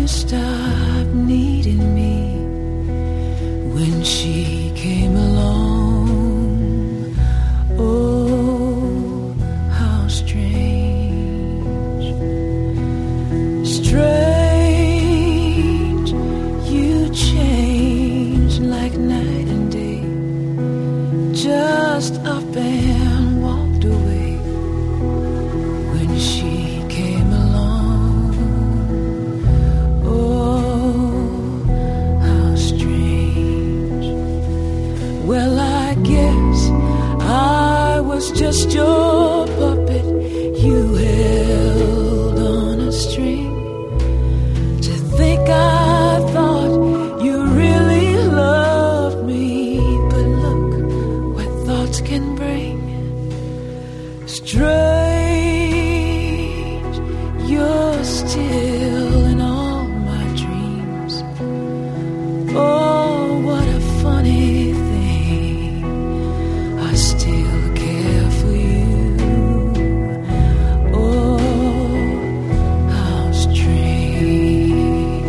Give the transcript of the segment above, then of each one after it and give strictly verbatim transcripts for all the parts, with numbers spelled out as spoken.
stop needing me when she came along. Oh, how strange, strange, you changed like night and day, just up and walked away when she came along. Oh, how strange. Well, I guess I was just your puppet you held on a string. To think I thought you really loved me, but look what thoughts can bring. Strange, you're still in all my dreams. Oh, what a funny thing, I still care for you. Oh, how strange.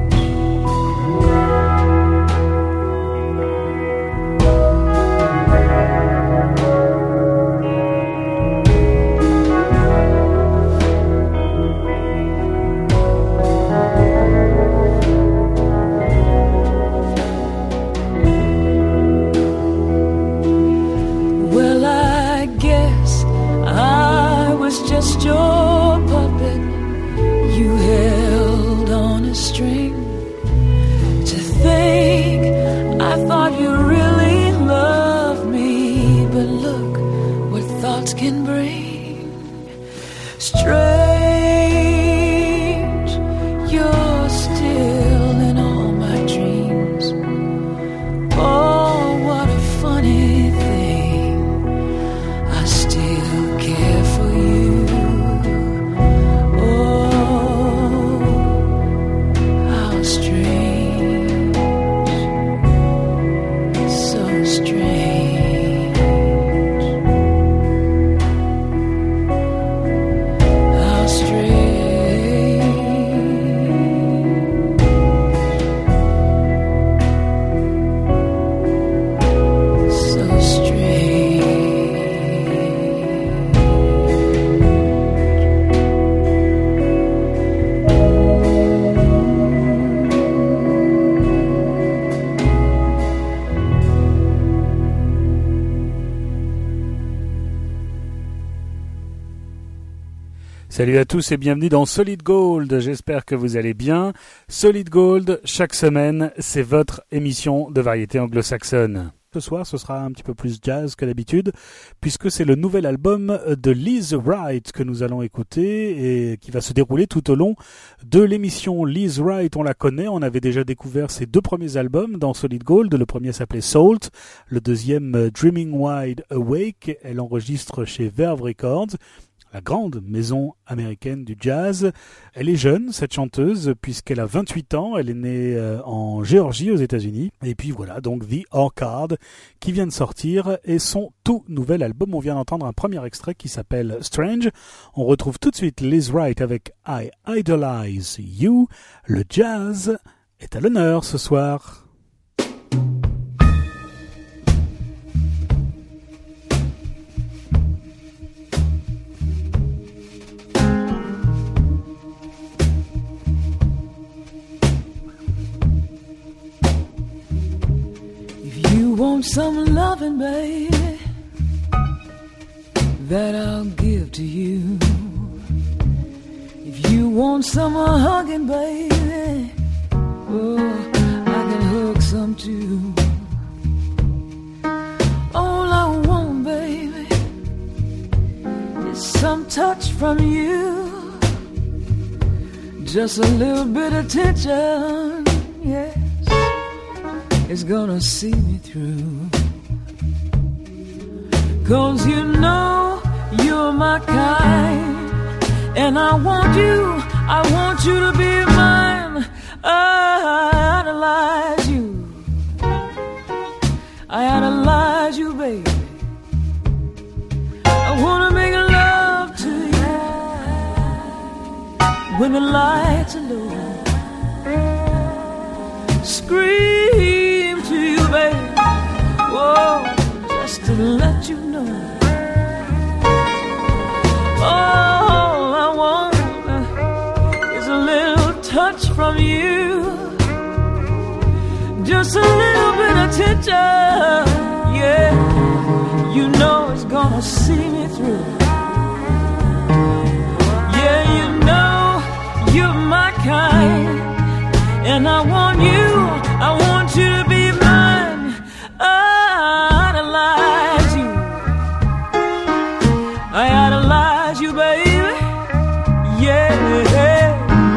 Well, I guess I was just your puppet you held on a string. To think I thought you really loved me, but look what thoughts can bring. Strange, you're still in all my dreams. Oh, what a funny thing, I still care for you. Oh, how strange, so strange. How strange, so Salut à tous et bienvenue dans Solid Gold, j'espère que vous allez bien. Solid Gold, chaque semaine, c'est votre émission de variété anglo-saxonne. Ce soir, ce sera un petit peu plus jazz que d'habitude, puisque c'est le nouvel album de Lise Wright que nous allons écouter et qui va se dérouler tout au long de l'émission. Lise Wright, on la connaît, on avait déjà découvert ses deux premiers albums dans Solid Gold. Le premier s'appelait Salt, le deuxième Dreaming Wide Awake. Elle enregistre chez Verve Records, la grande maison américaine du jazz. Elle est jeune, cette chanteuse, puisqu'elle a vingt-huit ans. Elle est née euh, en Géorgie, aux États-Unis. Et puis voilà, donc The Orchard, qui vient de sortir, et son tout nouvel album. On vient d'entendre un premier extrait qui s'appelle Strange. On retrouve tout de suite Lise Wright avec I Idolize You. Le jazz est à l'honneur ce soir. You want some loving, baby, that I'll give to you. If you want some hugging, baby, oh, I can hug some too. All I want, baby, is some touch from you. Just a little bit of attention, yes, it's gonna see me through. 'Cause you know you're my kind, and I want you, I want you to be mine. I idolize you, I idolize you, baby. I wanna make love to you when the lights are low, scream to you, baby. Oh, just to let you know. All I want is a little touch from you. Just a little bit of attention. Yeah, you know it's gonna see me through. Yeah, you know you're my kind, and I want you, I want you to be mine. I idolize you, I idolize you, baby. Yeah, yeah.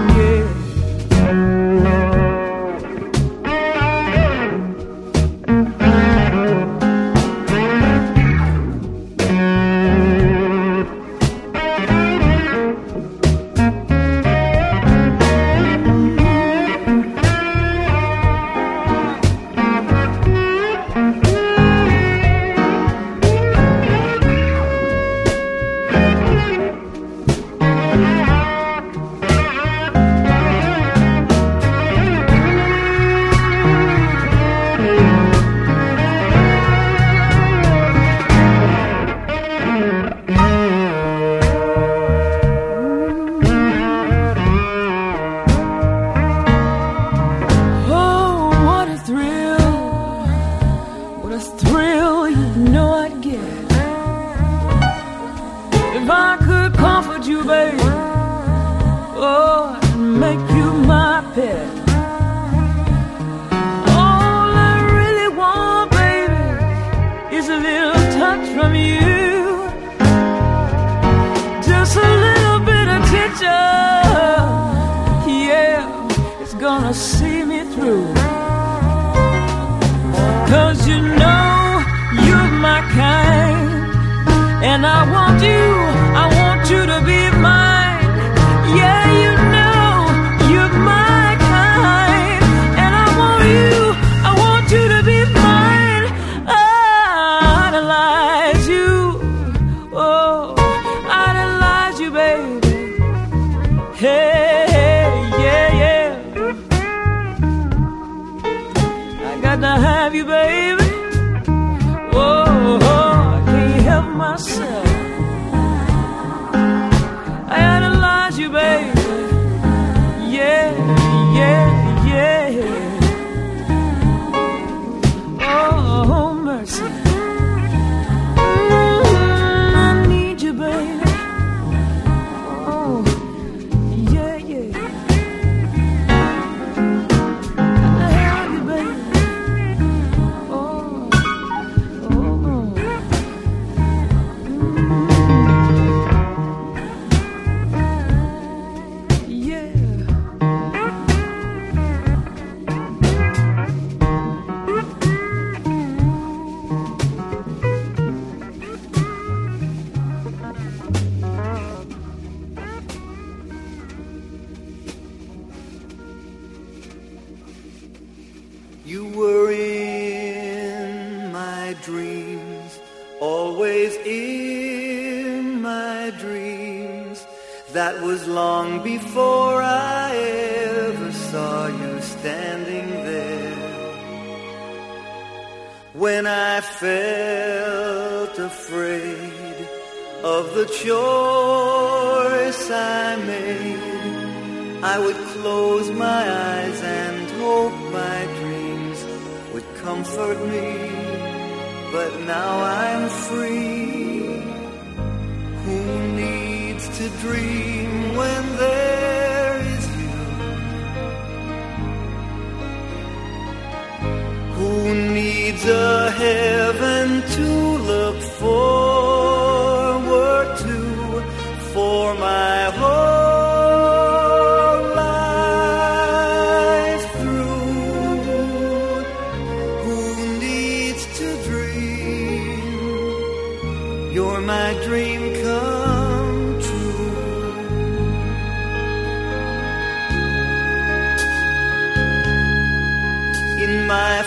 My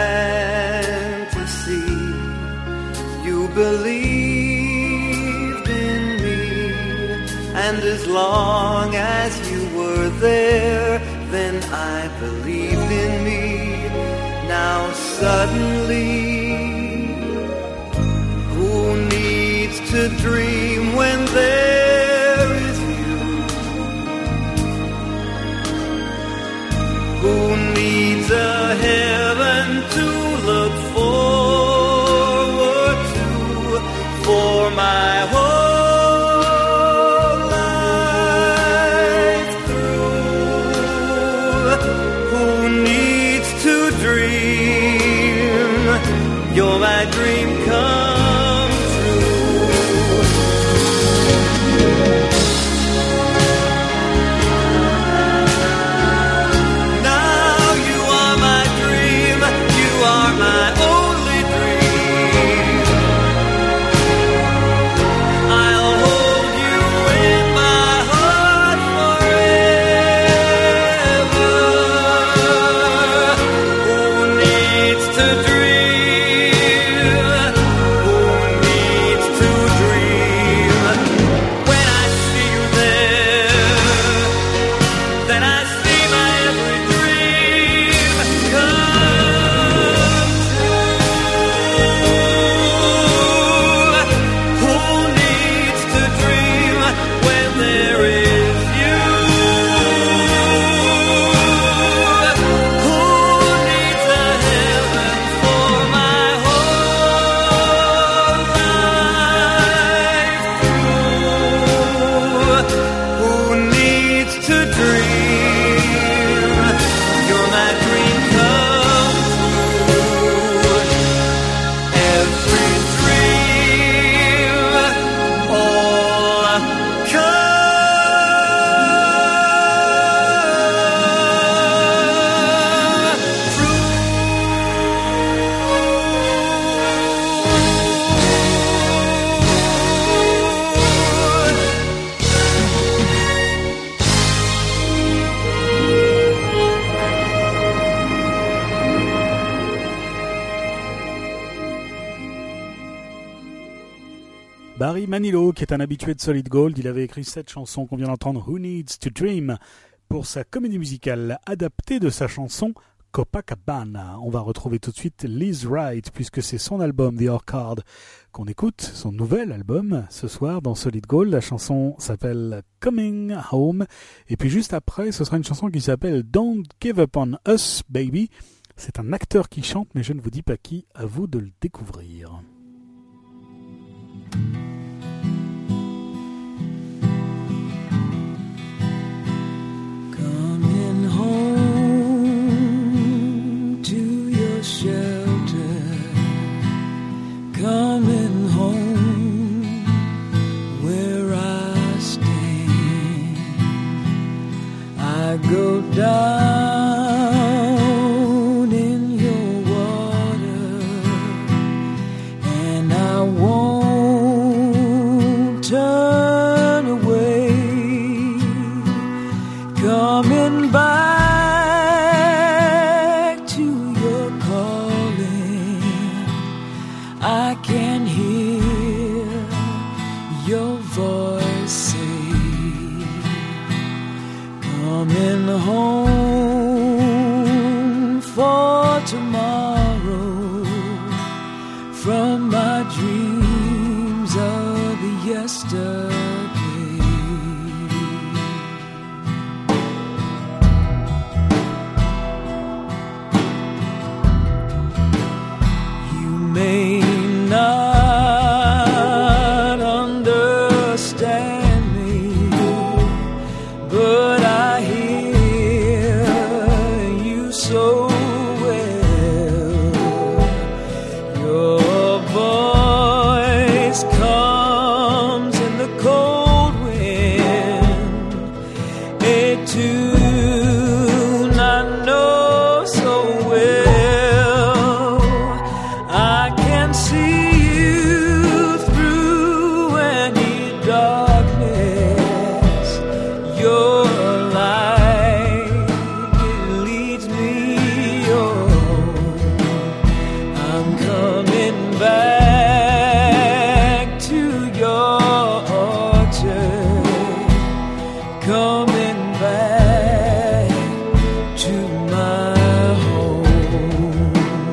fantasy, you believed in me, and as long as you were there, then I believed in me. now suddenly. Who needs to dream when there is you? Who needs a heaven to look forward to for my whole life through? Who needs to dream? You're my dream come true. Now you are my dream, you are my only dream. I'll hold you in my heart forever. Who needs to dream? Who needs to dream? When I see you there, then I see my every dream come true. Who needs to dream when there is you? Who needs a heaven for my whole life through? Who needs to dream? You're my dream come true. Every dream, all come Barry Manilow, qui est un habitué de Solid Gold, il avait écrit cette chanson qu'on vient d'entendre, Who Needs to Dream, pour sa comédie musicale adaptée de sa chanson Copacabana. On va retrouver tout de suite Liz Wright, puisque c'est son album The Orchard qu'on écoute, son nouvel album, ce soir dans Solid Gold. La chanson s'appelle Coming Home, et puis juste après, ce sera une chanson qui s'appelle Don't Give Up on Us, Baby. C'est un acteur qui chante, mais je ne vous dis pas qui, à vous de le découvrir. Coming home to your shelter, coming home where I stand. I go down in your water, and I won't turn away. Coming back to your calling, I can hear your voice say, coming home for tomorrow from my dreams of yesterday. May not understand me, but I hear you so well. Your voice comes in the cold wind, a tune I know so well. I can see you through any darkness. Your light, it leads me on. I'm coming back to your orchard, coming back to my home.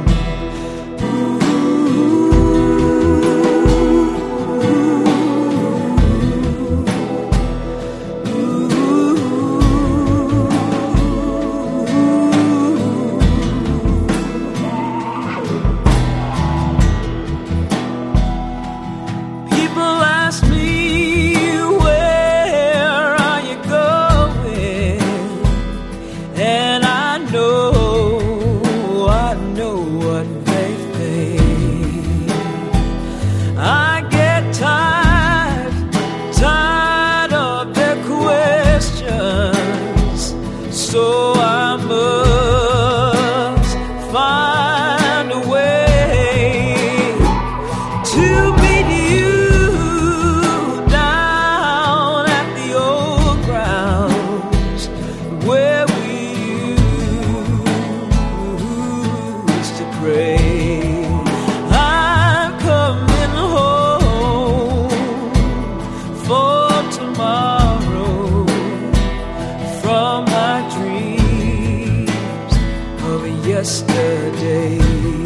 yesterday.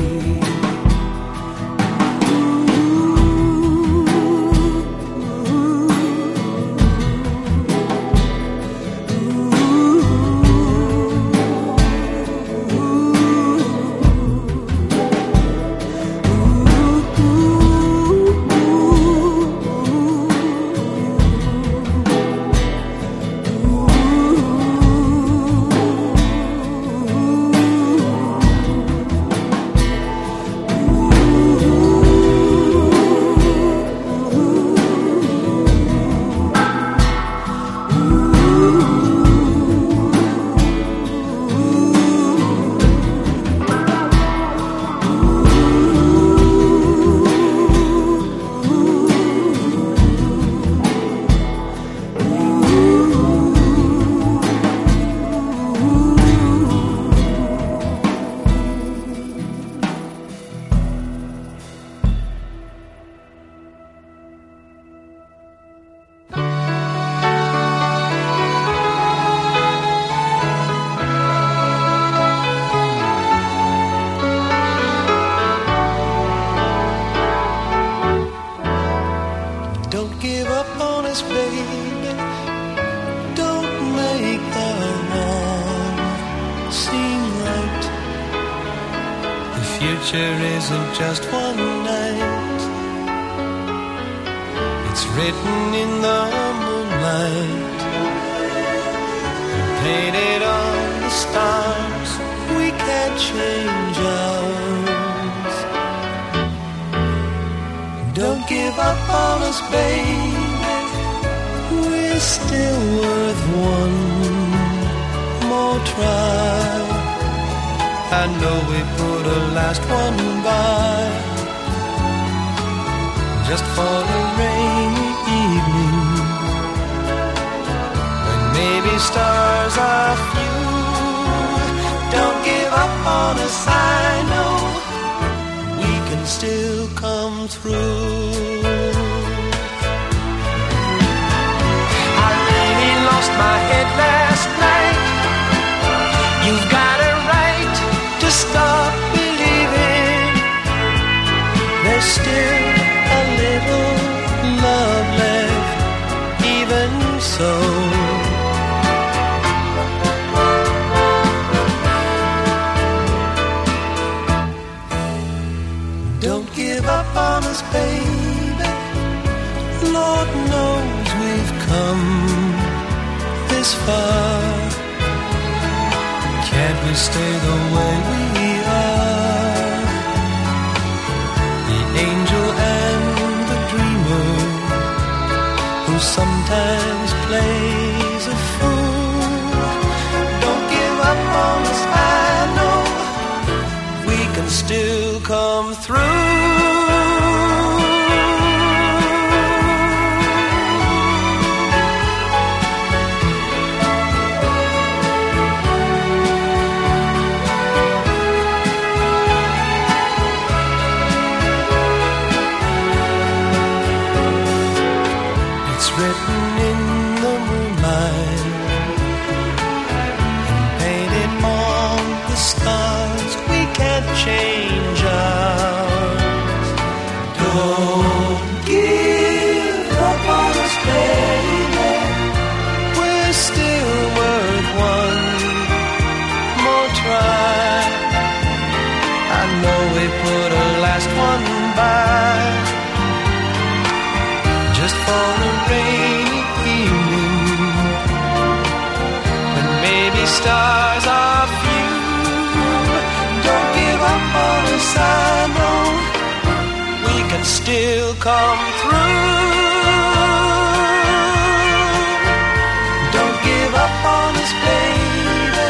future isn't just one night. It's written in the moonlight, painted on the stars. We can't change ours. Don't give up on us, baby. We're still worth one more try. I know we put a last one by, just for a rainy evening, when maybe stars are few. Don't give up on us, I know we can still come through. I really lost my head last night. You've got a right to stop believing. There's still a little love left, even so. Don't give up on us, baby. Lord knows we've come this far. Can't we stay the way we are? The angel and the dreamer, who sometimes plays a fool. Don't give up on us, I know we can still come through. Written in the moonlight, painted on the stars. We can't change ours. Don't give up on us, baby. We're still worth one more try. I know we put a last one by, just for a rainy evening, when maybe stars are few. Don't give up on us, I know we can still come through. Don't give up on us, baby.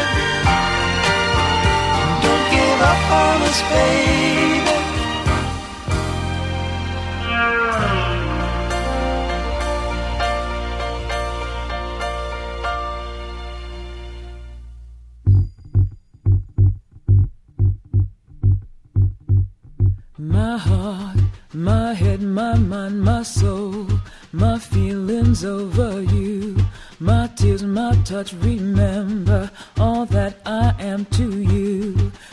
Don't give up on us, baby. My heart, my head, my mind, my soul, my feelings over you, my tears, my touch, remember all that I am to you.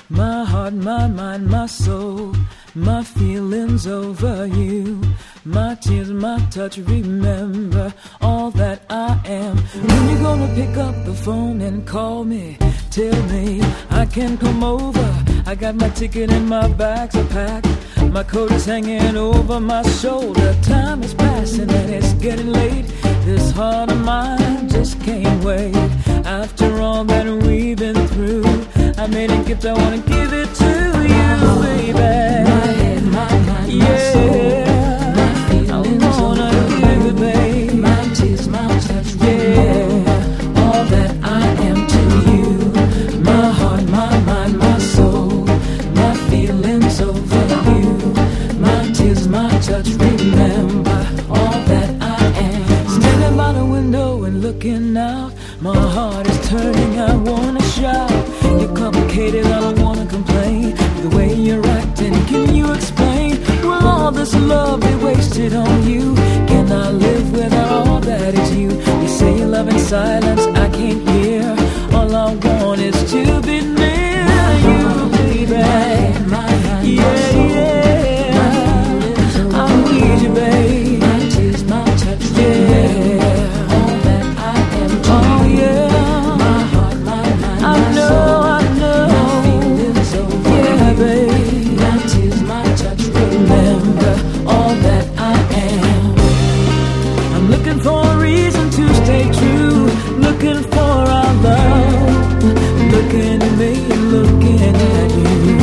my heart, my mind, my soul, my feelings over you, my tears, my touch, remember all that I am. When you gonna pick up the phone and call me, tell me I can come over. I got my ticket and my bags are packed, my coat is hanging over my shoulder. Time is passing and it's getting late, this heart of mine just can't wait. After all that we've been through, I made a gift, I wanna give it to you, baby. My head, my mind, yeah. My soul, my feelings, I wanna give it, babe. My tears, my touch, yeah. All that I am to you, my heart, my mind, my soul, my feelings over you, my tears, my touch, remember all that I am. Standing by the window and looking out, my heart is turning, I wanna shout. You're complicated, I don't wanna complain. The way you're acting, can you explain? Will all this love be wasted on you? Can I live without all that is you? You say you love in silence, I can't hear. All I want is to be near you, baby. Yeah, yeah, I need you, babe. My tears, my touch, yeah. All that I am to oh, you. Yeah. My heart, my mind, I my know, soul. I know. My feelings over yeah, you. Babe. My tears, my touch, remember all that I am. I'm looking for a reason to stay true, looking for our love, looking at me, looking at you.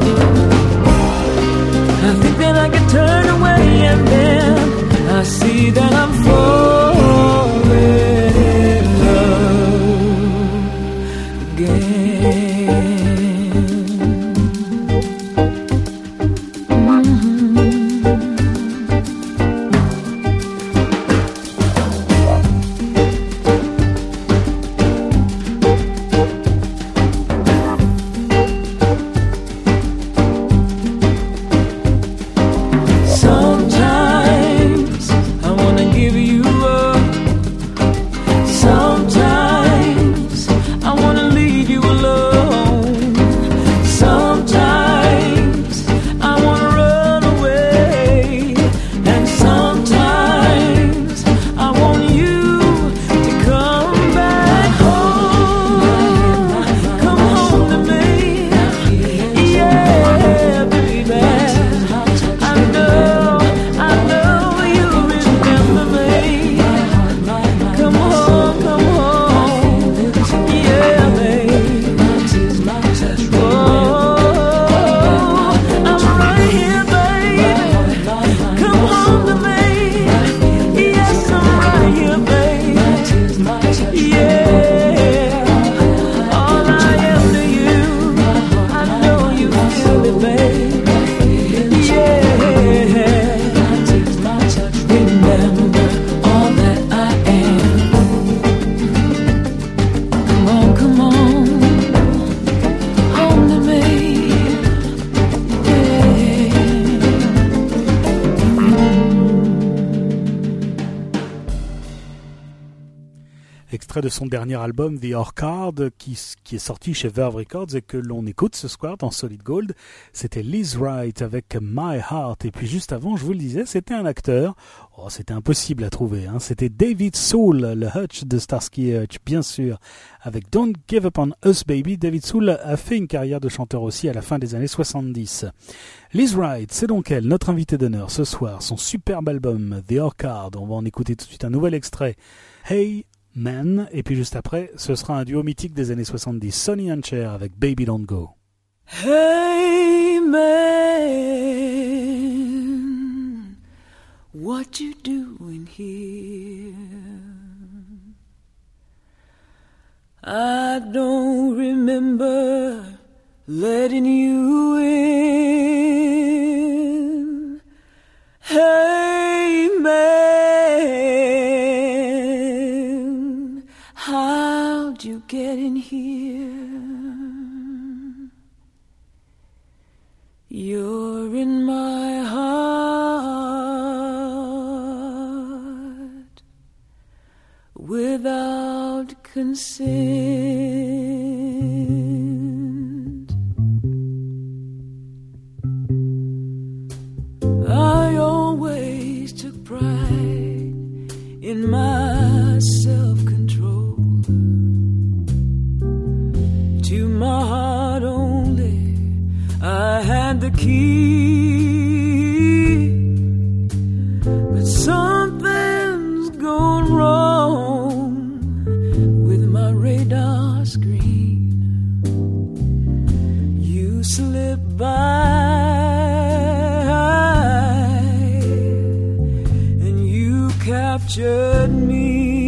I think that I can turn away and then I see that I'm falling in love again. De son dernier album The Orchard qui, qui est sorti chez Verve Records et que l'on écoute ce soir dans Solid Gold. C'était Liz Wright avec My Heart, et puis juste avant, je vous le disais, c'était un acteur. Oh, c'était impossible à trouver, hein. C'était David Soul, le Hutch de Starsky et Hutch, bien sûr, avec Don't Give Up on Us Baby. David Soul a fait une carrière de chanteur aussi à la fin des années soixante-dix. Liz Wright, c'est donc elle, notre invitée d'honneur ce soir. Son superbe album The Orchard, on va en écouter tout de suite un nouvel extrait. Hey Man, et puis juste après, ce sera un duo mythique des années soixante-dix, Sonny and Cher avec Baby Don't Go. Hey man, what you doing here? I don't remember letting you in. Hey man, how'd you get in here? You're in my heart without consent. key, but something's gone wrong with my radar screen. You slip by and you captured me.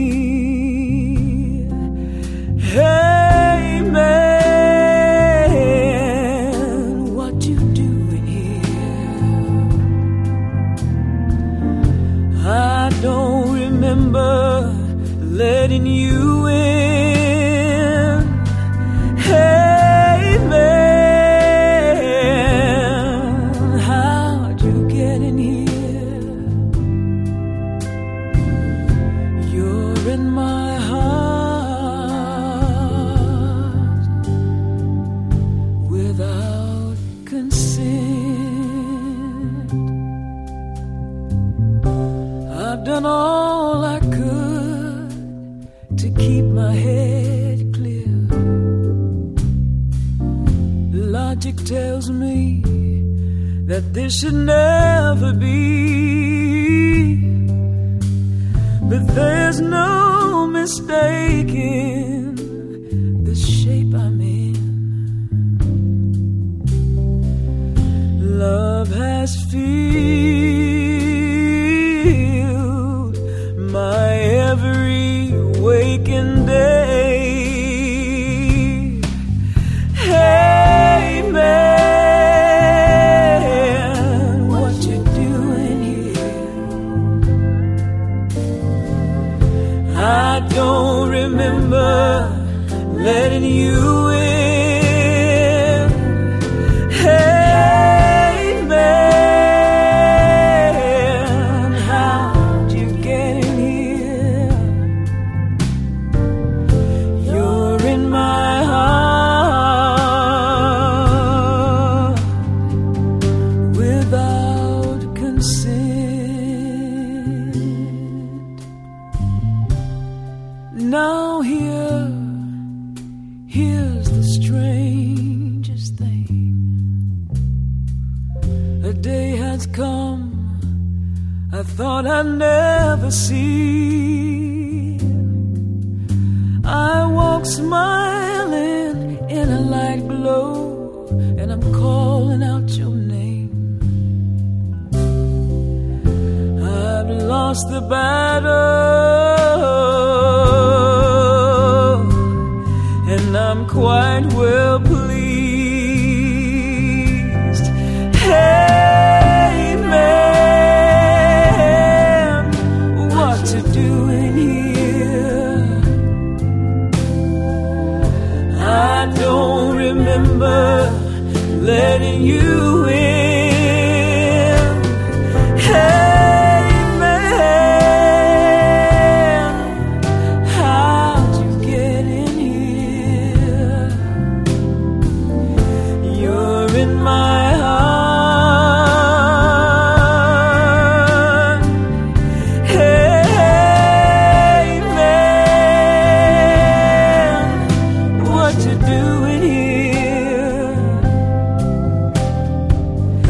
Hey man, what you doing here? I don't remember letting you in. Hey man, how'd you get in here? You're in my heart without consent. I've done all I could to keep my head clear. Logic tells me that this should never be, but there's no mistaking the shape I'm in. Love has filled my every waking day. Hey man, what you doing here? I don't remember letting you in. Hey man, how'd you get in here? You're in my heart without consent. Now here, here's the strangest thing. A day has come I thought I'd never see. I walk smiling in a light glow, and I'm calling out your name. I've lost the battle, and I'm quite well pleased. Hey man, what you doing here? I don't remember letting you in. Hey man, how'd you get in here? You're in my heart. Hey man, what you doing here?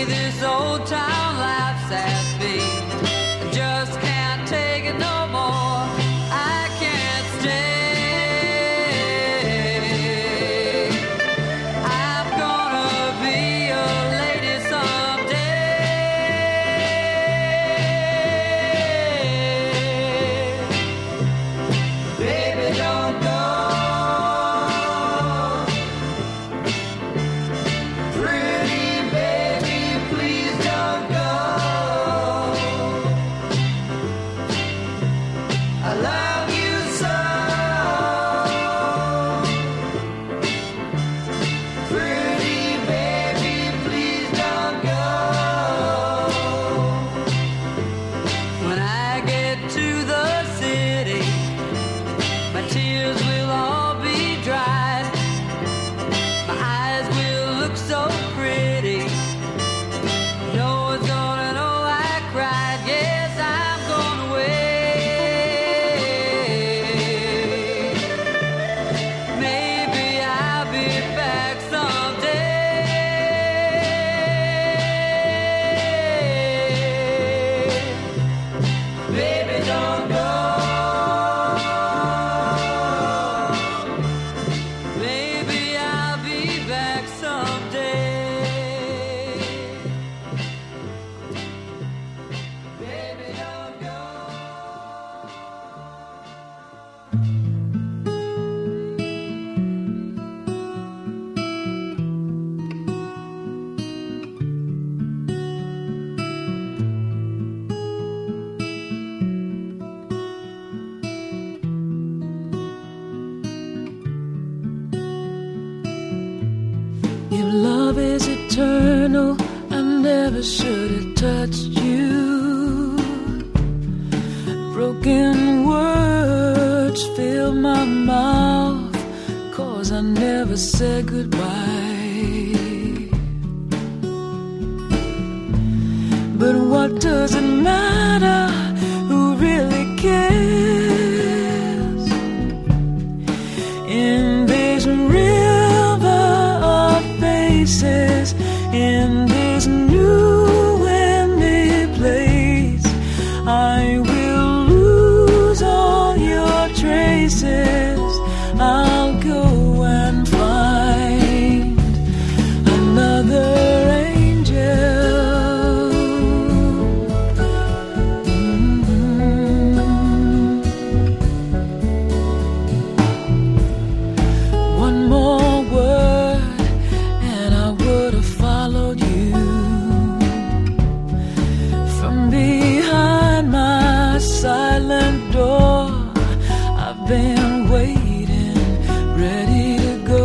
this old town laughs at me. I just can't take it no more. I can't stay. I'm gonna be a lady someday. Baby, don't go. Eternal, I never should have touched you. Broken words fill my mouth, 'cause I never said goodbye. But what does it matter? Who really cares? In this river of faces, in this new empty place, I will lose all your traces. I'll go and find another angel. Mm-hmm. One more word and I would have followed you. From behind my silent door, I've been waiting, ready to go.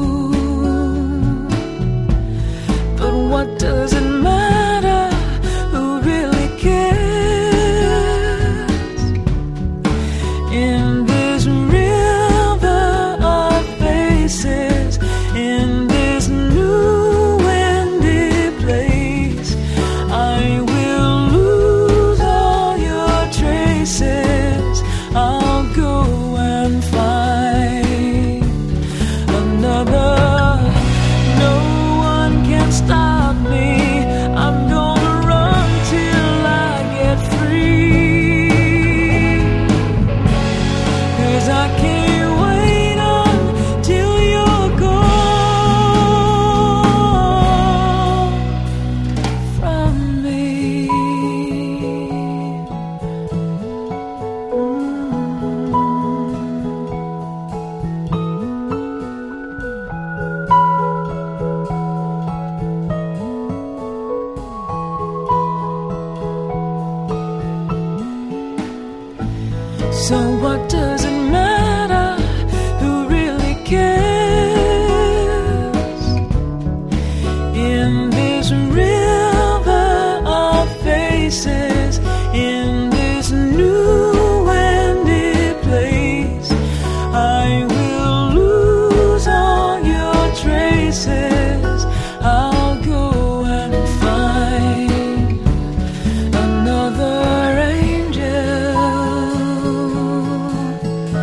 But what does it matter? Who really cares? In this river of faces, in this new empty place, I will lose all your traces. I'll go and find another. No one can stop me. I'm gonna run till I get free. 'Cause I can't wait until you're gone from me. So what does it matter? Who really cares? In this river of faces, in this new empty place, I will lose all your traces. I'll go and find another angel.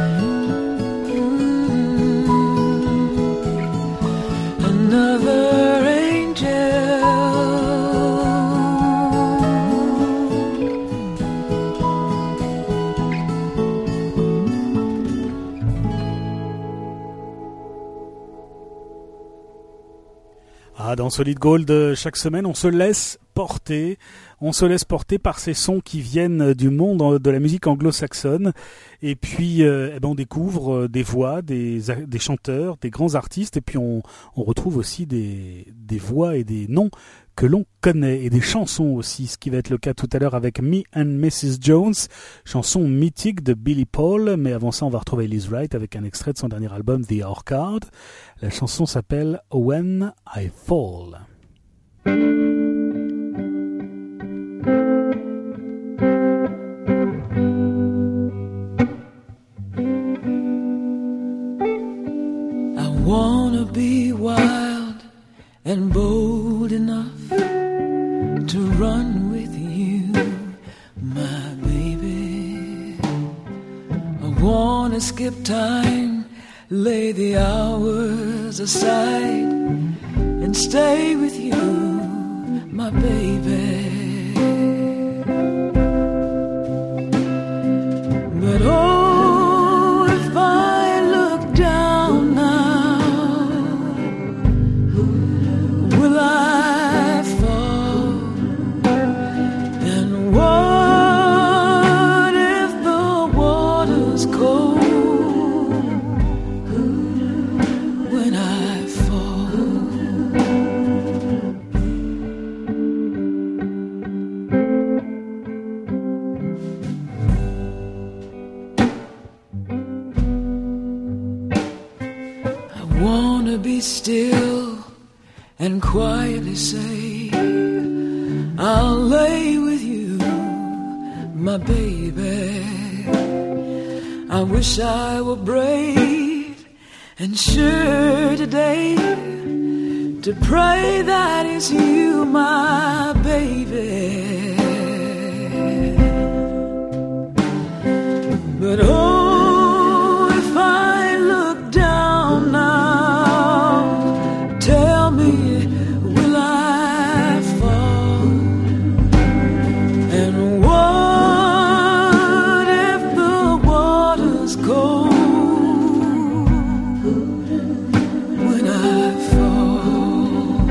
Voilà, dans Solid Gold, chaque semaine, on se laisse porter, on se laisse porter par ces sons qui viennent du monde de la musique anglo-saxonne. Et puis, euh, eh ben, on découvre des voix, des, des chanteurs, des grands artistes. Et puis, on, on retrouve aussi des, des voix et des noms que l'on connaît, et des chansons aussi, ce qui va être le cas tout à l'heure avec Me and missus Jones, chanson mythique de Billy Paul. Mais avant ça, on va retrouver Liz Wright avec un extrait de son dernier album The Orchard. La chanson s'appelle When I Fall. I wanna be wild and bold enough to run with you, my baby. I wanna skip time, lay the hours aside, and stay with you, my baby. But oh, if I look down now, will I fall? And what if the water's cold when I fall? I wanna be still and quietly say, I'll lay with you, my baby. I wish I were brave and sure today to pray that it's you, my baby. But oh, if I look down now, tell me, will I fall? And what if the water's cold when I fall?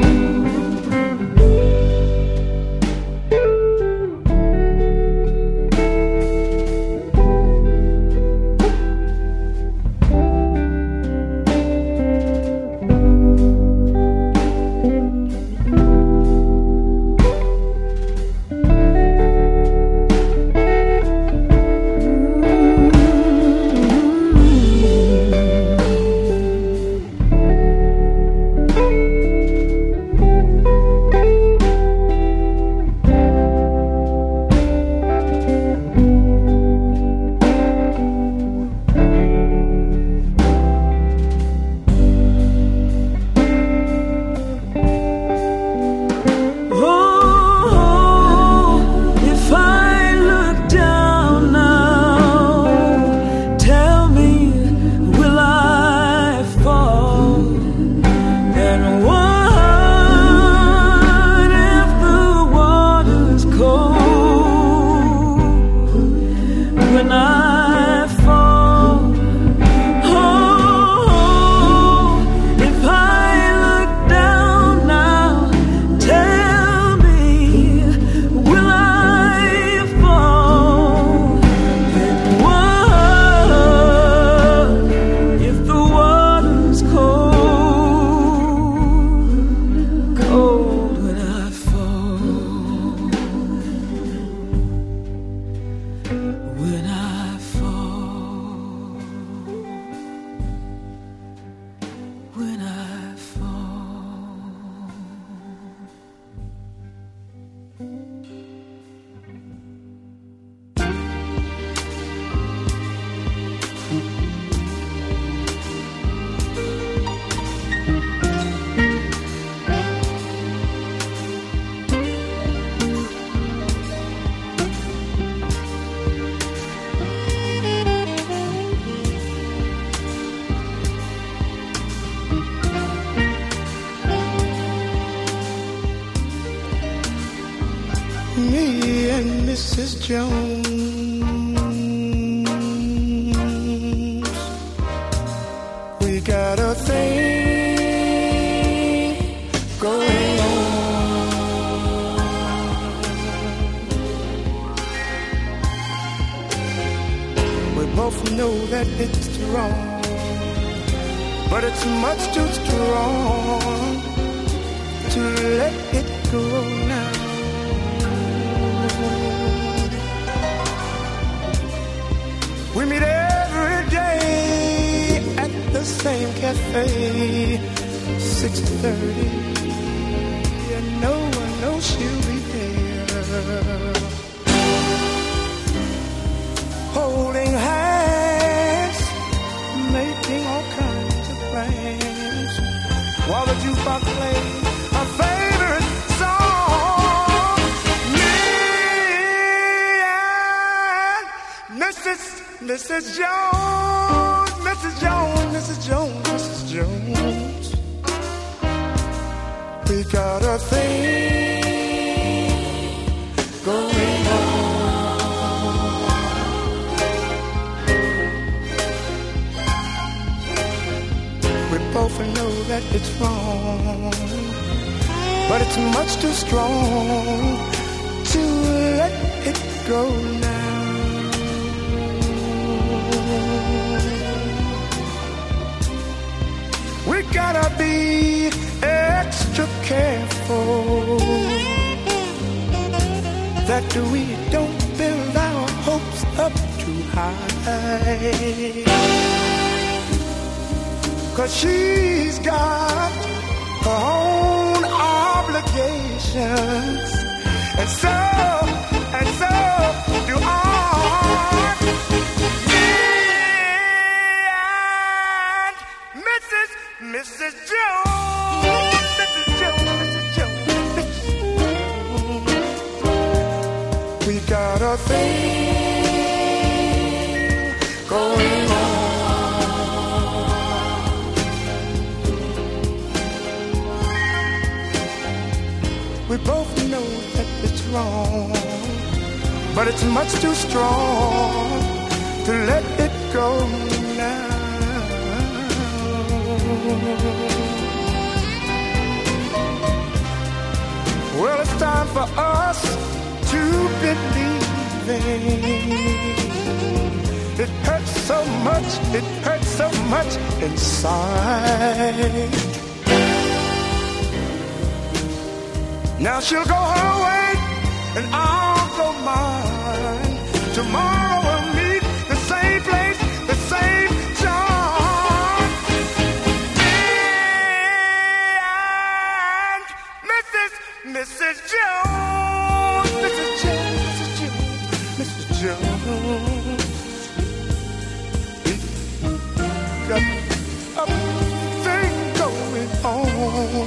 Me and missus Jones, we got a thing going both know that it's wrong, but it's much too strong to let it go now. We meet every day at the same cafe, six thirty, and no one knows she'll be there. Holding hands, making all kinds of plans, while the jukebox plays our favorite song. Me and Missus Missus Jones, Missus Jones, Missus Jones, Missus Jones, we got a thing going on. We both know that it's wrong, but it's much too strong to let it go now. We gotta be extra careful that we don't build our hopes up too high, 'cause she's got her own obligations, and so, and so do I. Missus Jones, Missus Jones, Missus Jones, Missus Jones, we got a thing going on. We both know that it's wrong, but it's much too strong to let it go now. Well, it's time for us to believe it. It hurts so much, it hurts so much inside. Now she'll go her way and I'll go mine. Tomorrow we'll meet the same place, the same time. Missus Jones, Missus Jones, Missus Jones, Missus Jones, we got a thing going on.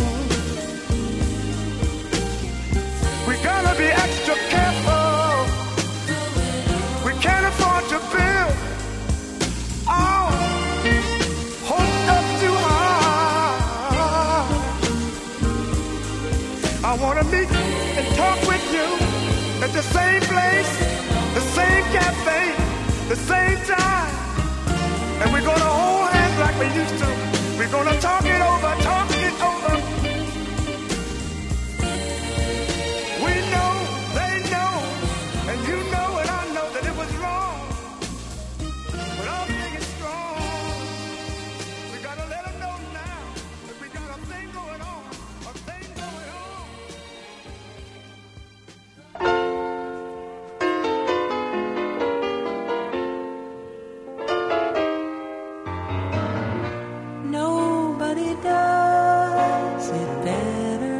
We gotta be extra careful. We can't afford to build our hopes up too high. I wanna meet and talk with you at the same place, the same cafe, the same time. And we're gonna hold hands like we used to. We're gonna talk it over, talk it over. We know, they know, and you know and I know that it was wrong. But our thing is strong. We gotta let them know now that we got a thing going on, a thing going on. Nobody does it better.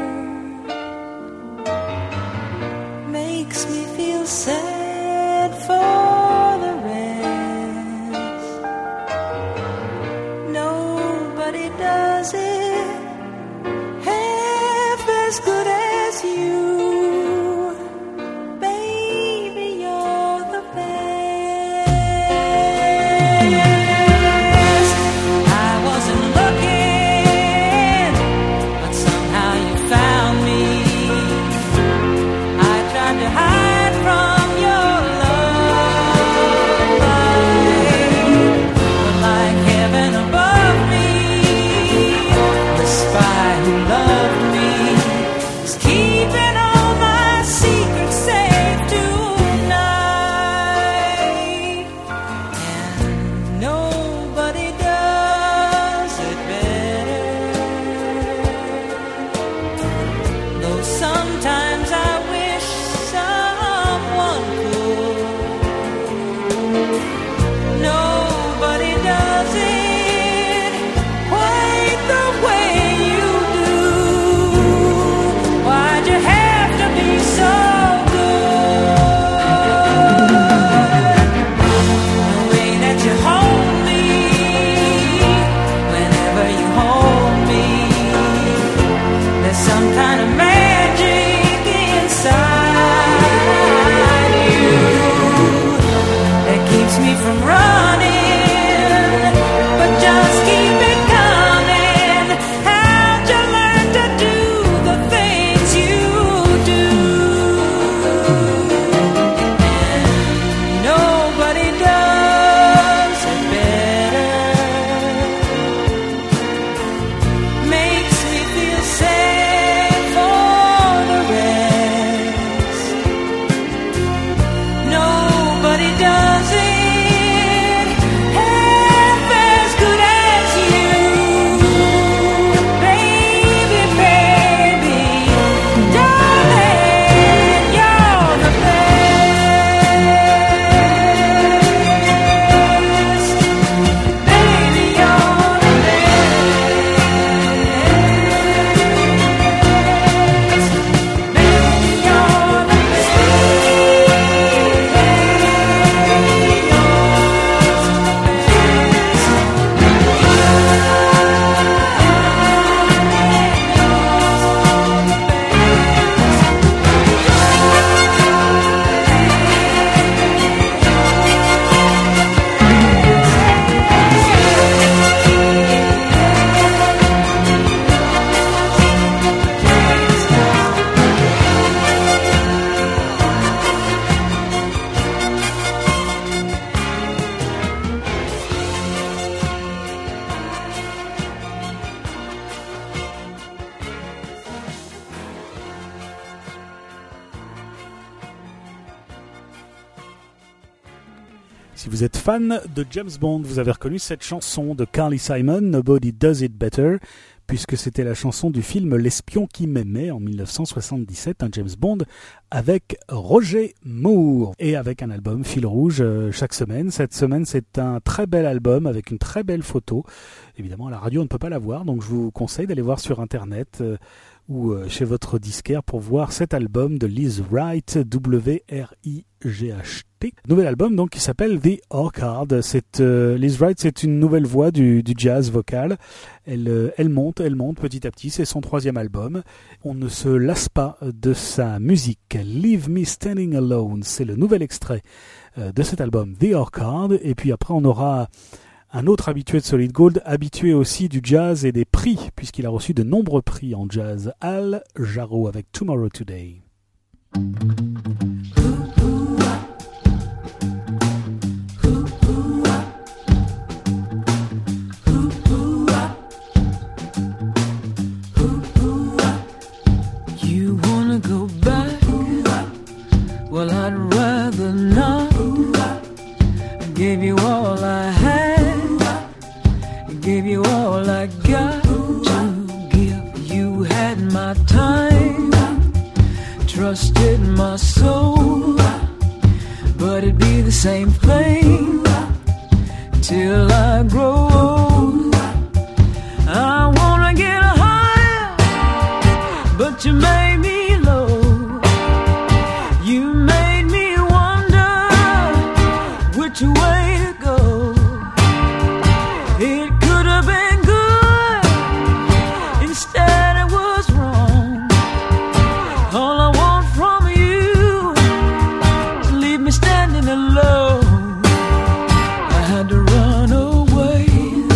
Makes me feel sad for the rest. Nobody does it half as good as you. Baby, you're the best. I wasn't looking, but somehow you found me. I tried to hide from your Si vous êtes fan de James Bond, vous avez reconnu cette chanson de Carly Simon, Nobody Does It Better, puisque c'était la chanson du film L'espion qui m'aimait en dix-neuf cent soixante-dix-sept, un James Bond avec Roger Moore et avec un album fil rouge euh, chaque semaine. Cette semaine, c'est un très bel album avec une très belle photo. Évidemment, à la radio, on ne peut pas la voir, donc je vous conseille d'aller voir sur Internet euh, ou euh, chez votre disquaire pour voir cet album de Liz Wright, W R I G H T. Nouvel album donc qui s'appelle The Orchard. C'est, euh, Liz Wright, c'est une nouvelle voix du, du jazz vocal. Elle, euh, elle monte, elle monte petit à petit. C'est son troisième album. On ne se lasse pas de sa musique. Leave Me Standing Alone, c'est le nouvel extrait euh, de cet album The Orchard. Et puis après, on aura un autre habitué de Solid Gold, habitué aussi du jazz et des prix, puisqu'il a reçu de nombreux prix en jazz. Al Jarreau avec Tomorrow Today. You wanna go back? Well, I'd rather not. I gave you all I had, I gave you all I got to give. You had my time, trusted my soul, but it'd be the same thing till I grow old. I wanna get higher, but you made me low. You made me wonder which way to go. It could have been good, instead it was wrong. All I want from you is leave me standing alone. I had to run away,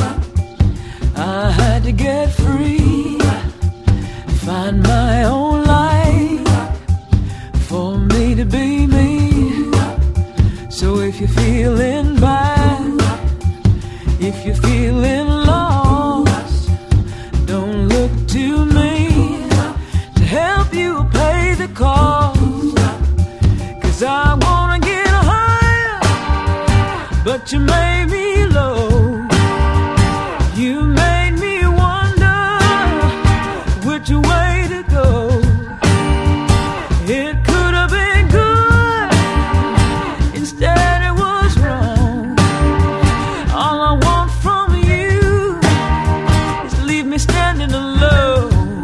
I had to get free, find my own life, for me to be me. So if you're feeling bad, if you're feeling lost, don't look to me to help you pay the cost. Cause I wanna get higher, but you made me low. You made me wonder which way to go. It could have been good, instead it was wrong. All I want from you is leave me standing alone.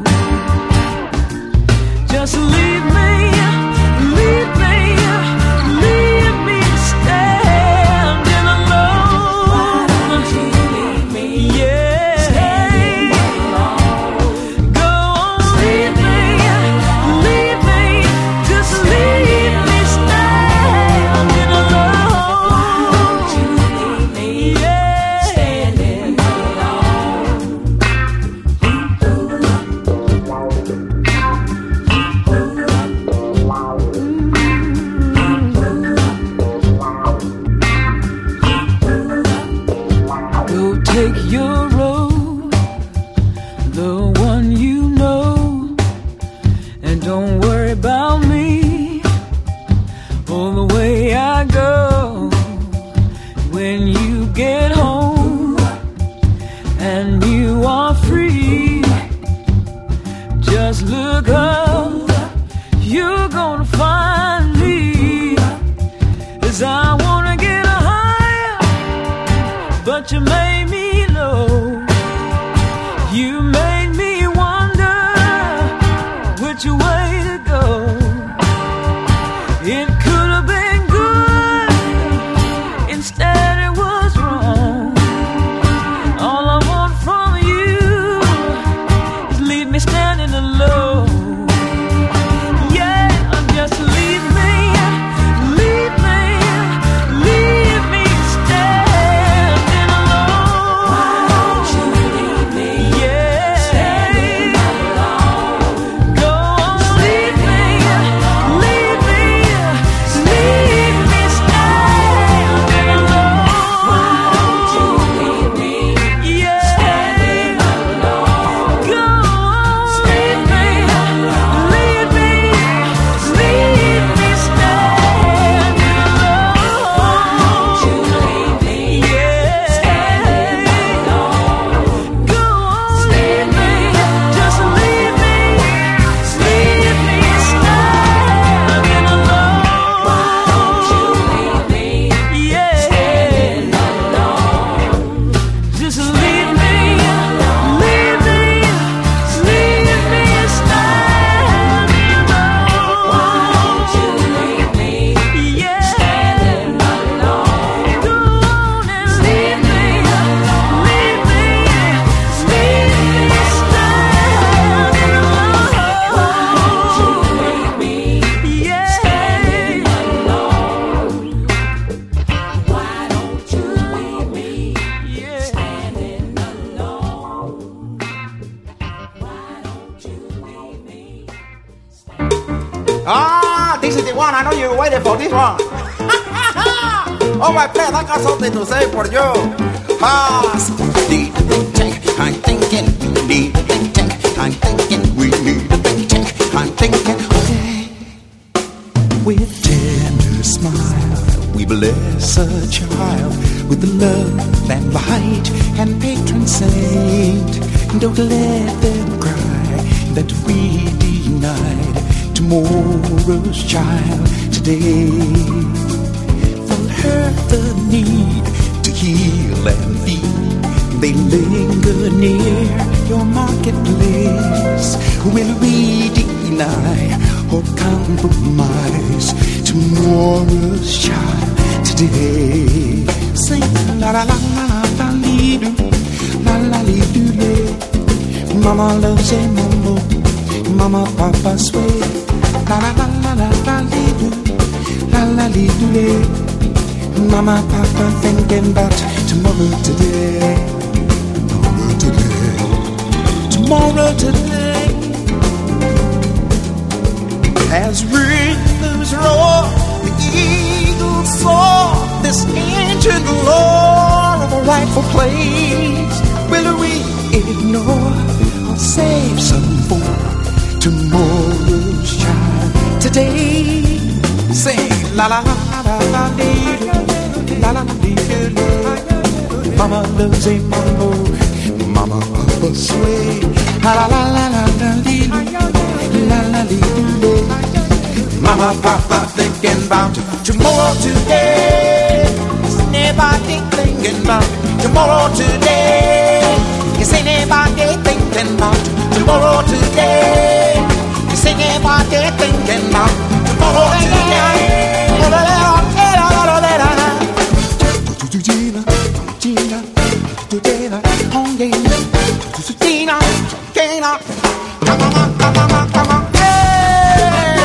Just leave me, leave me, leave me standing alone. Why don't you leave me? Yeah, standing alone. Go on, leave me, leave me, just leave me standing alone. Why don't you leave me? Yeah, standing alone. Go take your road, the one you know, and don't worry about me or the way I go. When you get home and you are free, just look up, you're gonna find me. 'Cause I wanna get higher, but you made me low. You made me wonder which way to go. It could have been good, instead it was wrong. All I want from you is leave me standing alone. Yeah, I'm just leaving. Ah, this is the one. I know you waited for this one. Oh, my friend, I got something to say for you. Ah, need a think tank. I'm thinking we need a think tank. I'm thinking we need a think tank. I'm thinking, okay. With tender smile, we bless a child with the love and light and patron saint. Don't let them cry that we denied tomorrow's child today. For her the need to heal and feed, they linger near your marketplace. Will we deny or compromise tomorrow's child today? Sing la la la la la lee doo, la la lee doo lay. Mama loves a mambo, mama papa sway. La la la la la la lee doo, la la lee doo lay. Mama papa thinking about tomorrow today, tomorrow today, tomorrow today. As rhythms roar, the eagles soar, this ancient law of a rightful place. Will we ignore or save some for tomorrow's child today? Sing la la la la la dee, la la dee dee. Mama loves a mambo, mama papa sway. La la la la la la dee, la la dee dee. Mama papa thinking about tomorrow today. Is anybody thinking about tomorrow today? Is anybody thinking about tomorrow today? Is anybody thinking about tomorrow today? Come on, come on, come on, yeah!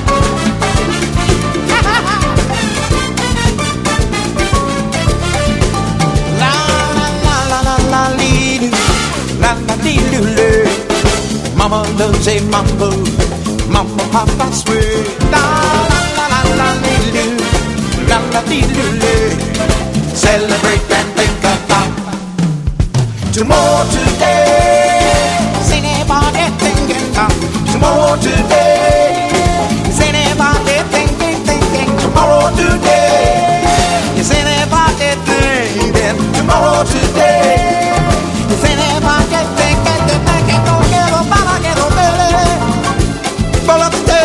La la la la la la lee la la dee doo. Mama loves a mambo, mama papa sway. La la la la la lee la la dee doo. Celebrate and think about tomorrow today. Is anybody thinking about tomorrow today? Is anybody thinking, thinking tomorrow today? Is anybody thinking tomorrow today? Is anybody thinking, thinking, gonna get a baba, get a belly? Fall up the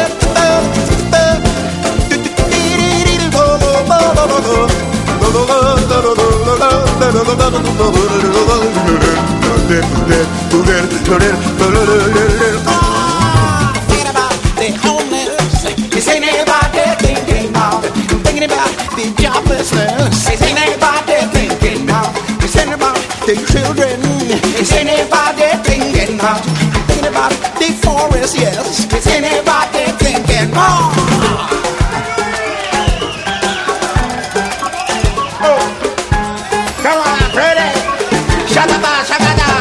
thinking about the homeless. Is anybody thinking about thinking about the joblessness? Is anybody thinking about is anybody the children? Is anybody thinking about thinking about the forest? Yes. Is anybody thinking about? Come on, Freddie! Shabba, shabba,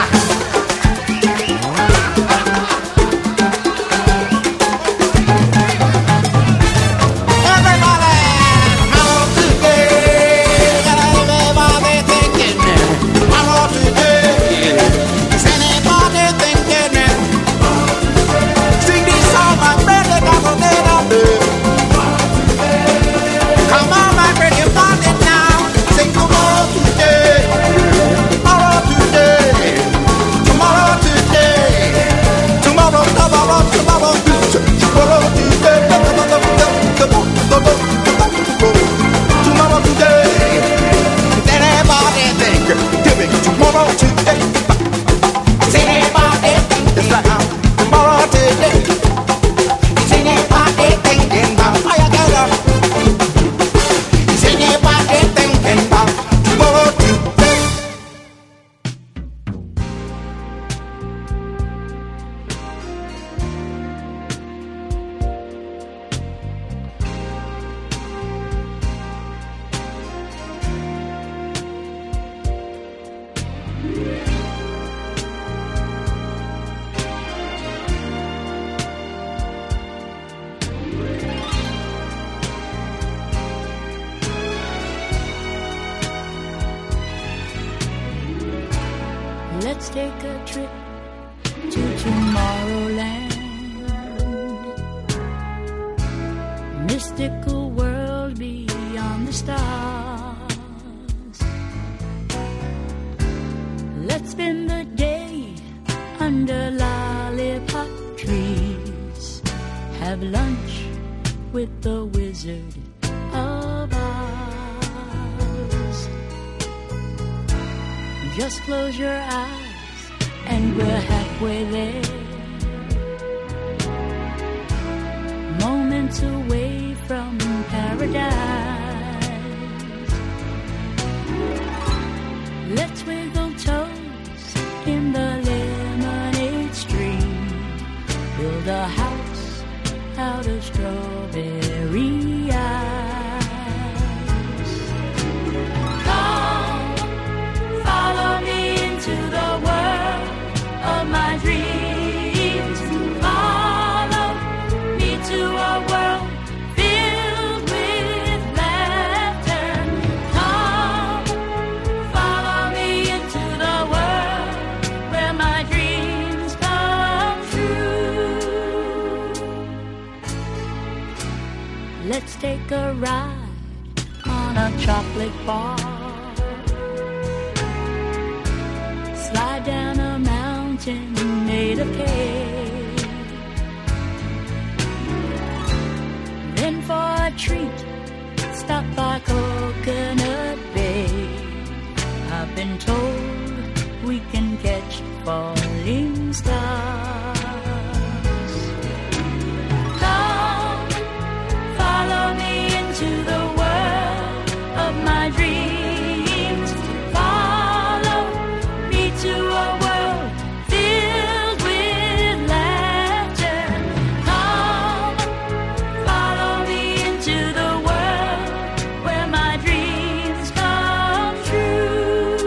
everybody, how today? Got everybody thinking, how today? Is anybody thinking? Sing this song, my brother, got a little bit. Let's take a trip to Tomorrowland, mystical world beyond the stars. Let's spend the day under lollipop trees, have lunch with the Wizard of Oz. Just close your eyes and we're halfway there, moments away from paradise. Let's wiggle toes in the lemonade stream, build a house out of strawberry eyes. Come, follow me into the world of my dreams. Follow me to a world filled with laughter. Come, follow me into the world where my dreams come true. Let's take a ride on a chocolate bar, slide down a mountain made of cake. Then for a treat, stop by Coconut Bay. I've been told we can catch falling stars. Come, follow me into the world of my dreams. Follow me to a world filled with laughter. Come, follow me into the world where my dreams come true.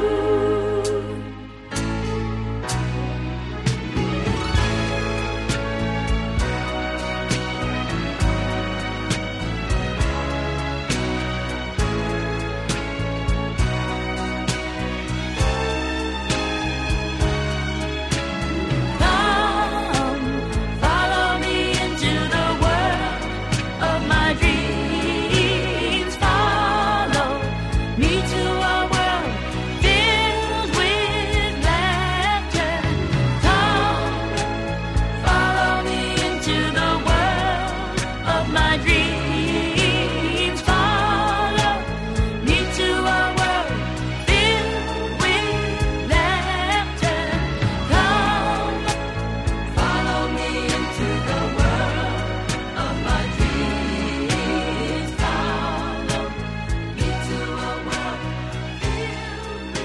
Come, follow me into the world of my dreams. Follow me to a world filled with laughter. Come, follow me into the world of my dreams. Follow me to a world filled with laughter. Come, follow me into the world of my dreams. Follow me to a world filled with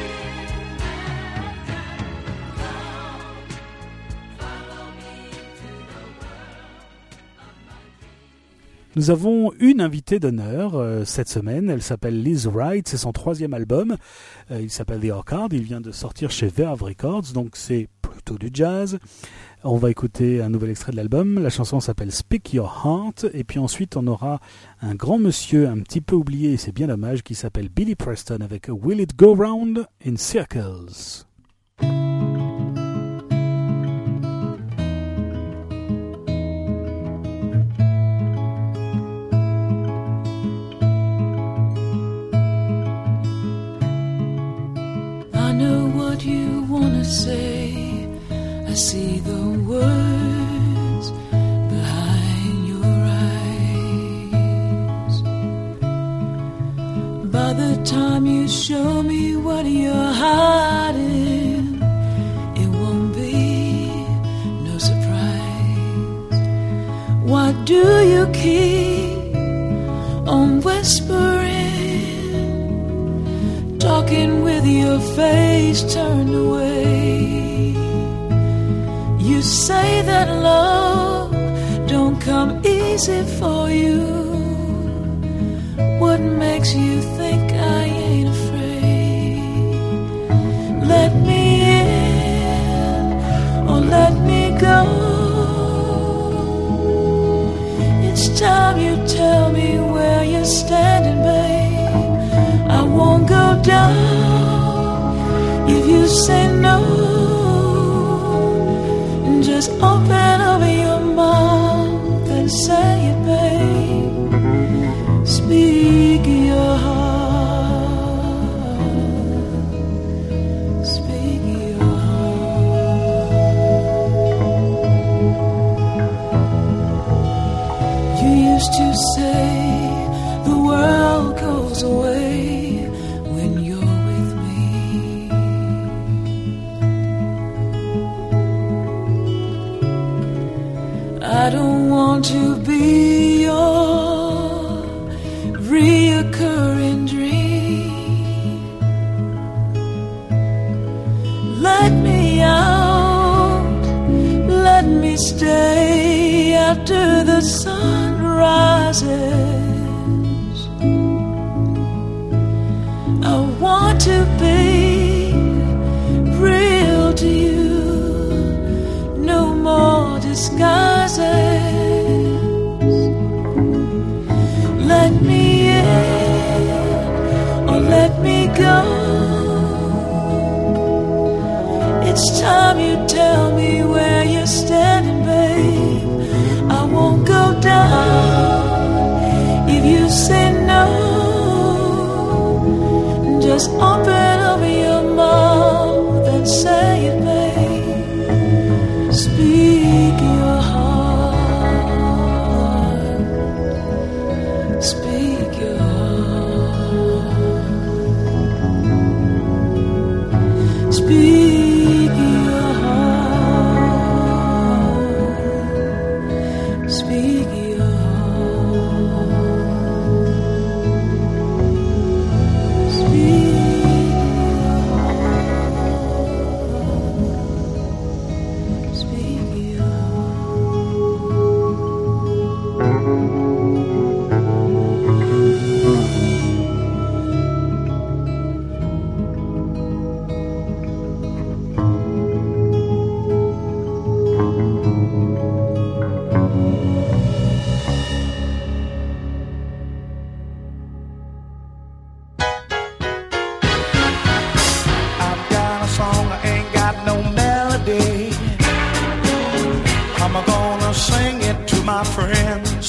Nous avons une invitée d'honneur euh, cette semaine, elle s'appelle Liz Wright, c'est son troisième album, euh, il s'appelle The Orchard, il vient de sortir chez Verve Records, donc c'est plutôt du jazz. On va écouter un nouvel extrait de l'album, la chanson s'appelle Speak Your Heart, et puis ensuite on aura un grand monsieur un petit peu oublié, et c'est bien dommage, qui s'appelle Billy Preston avec Will It Go Round in Circles. I know what you wanna say. I see the words behind your eyes. By the time you show me what you're hiding, it won't be no surprise. Why do you keep on whispering? Talking with your face turned away. You say that love don't come easy for you. What makes you think I ain't afraid? Let me in or let me go. It's time you tell me where you're standing, babe. I won't go down if you say no. Speak your heart. Speak your heart. You used to say the world goes away when you're with me. I don't want to be your reoccurring dream. Let me out, let me stay after the sun rises. I want to be real to you, no more disguises. Let me in or let me go. It's time you tell me where you're standing, babe. I won't go down if you say no. Just open up your mouth and say it, babe. Speak your heart. Speak your heart. Speak your heart. Speak your heart. Speak your heart. Speak your I've got a song, I ain't got no melody. I'm gonna sing it to my friends.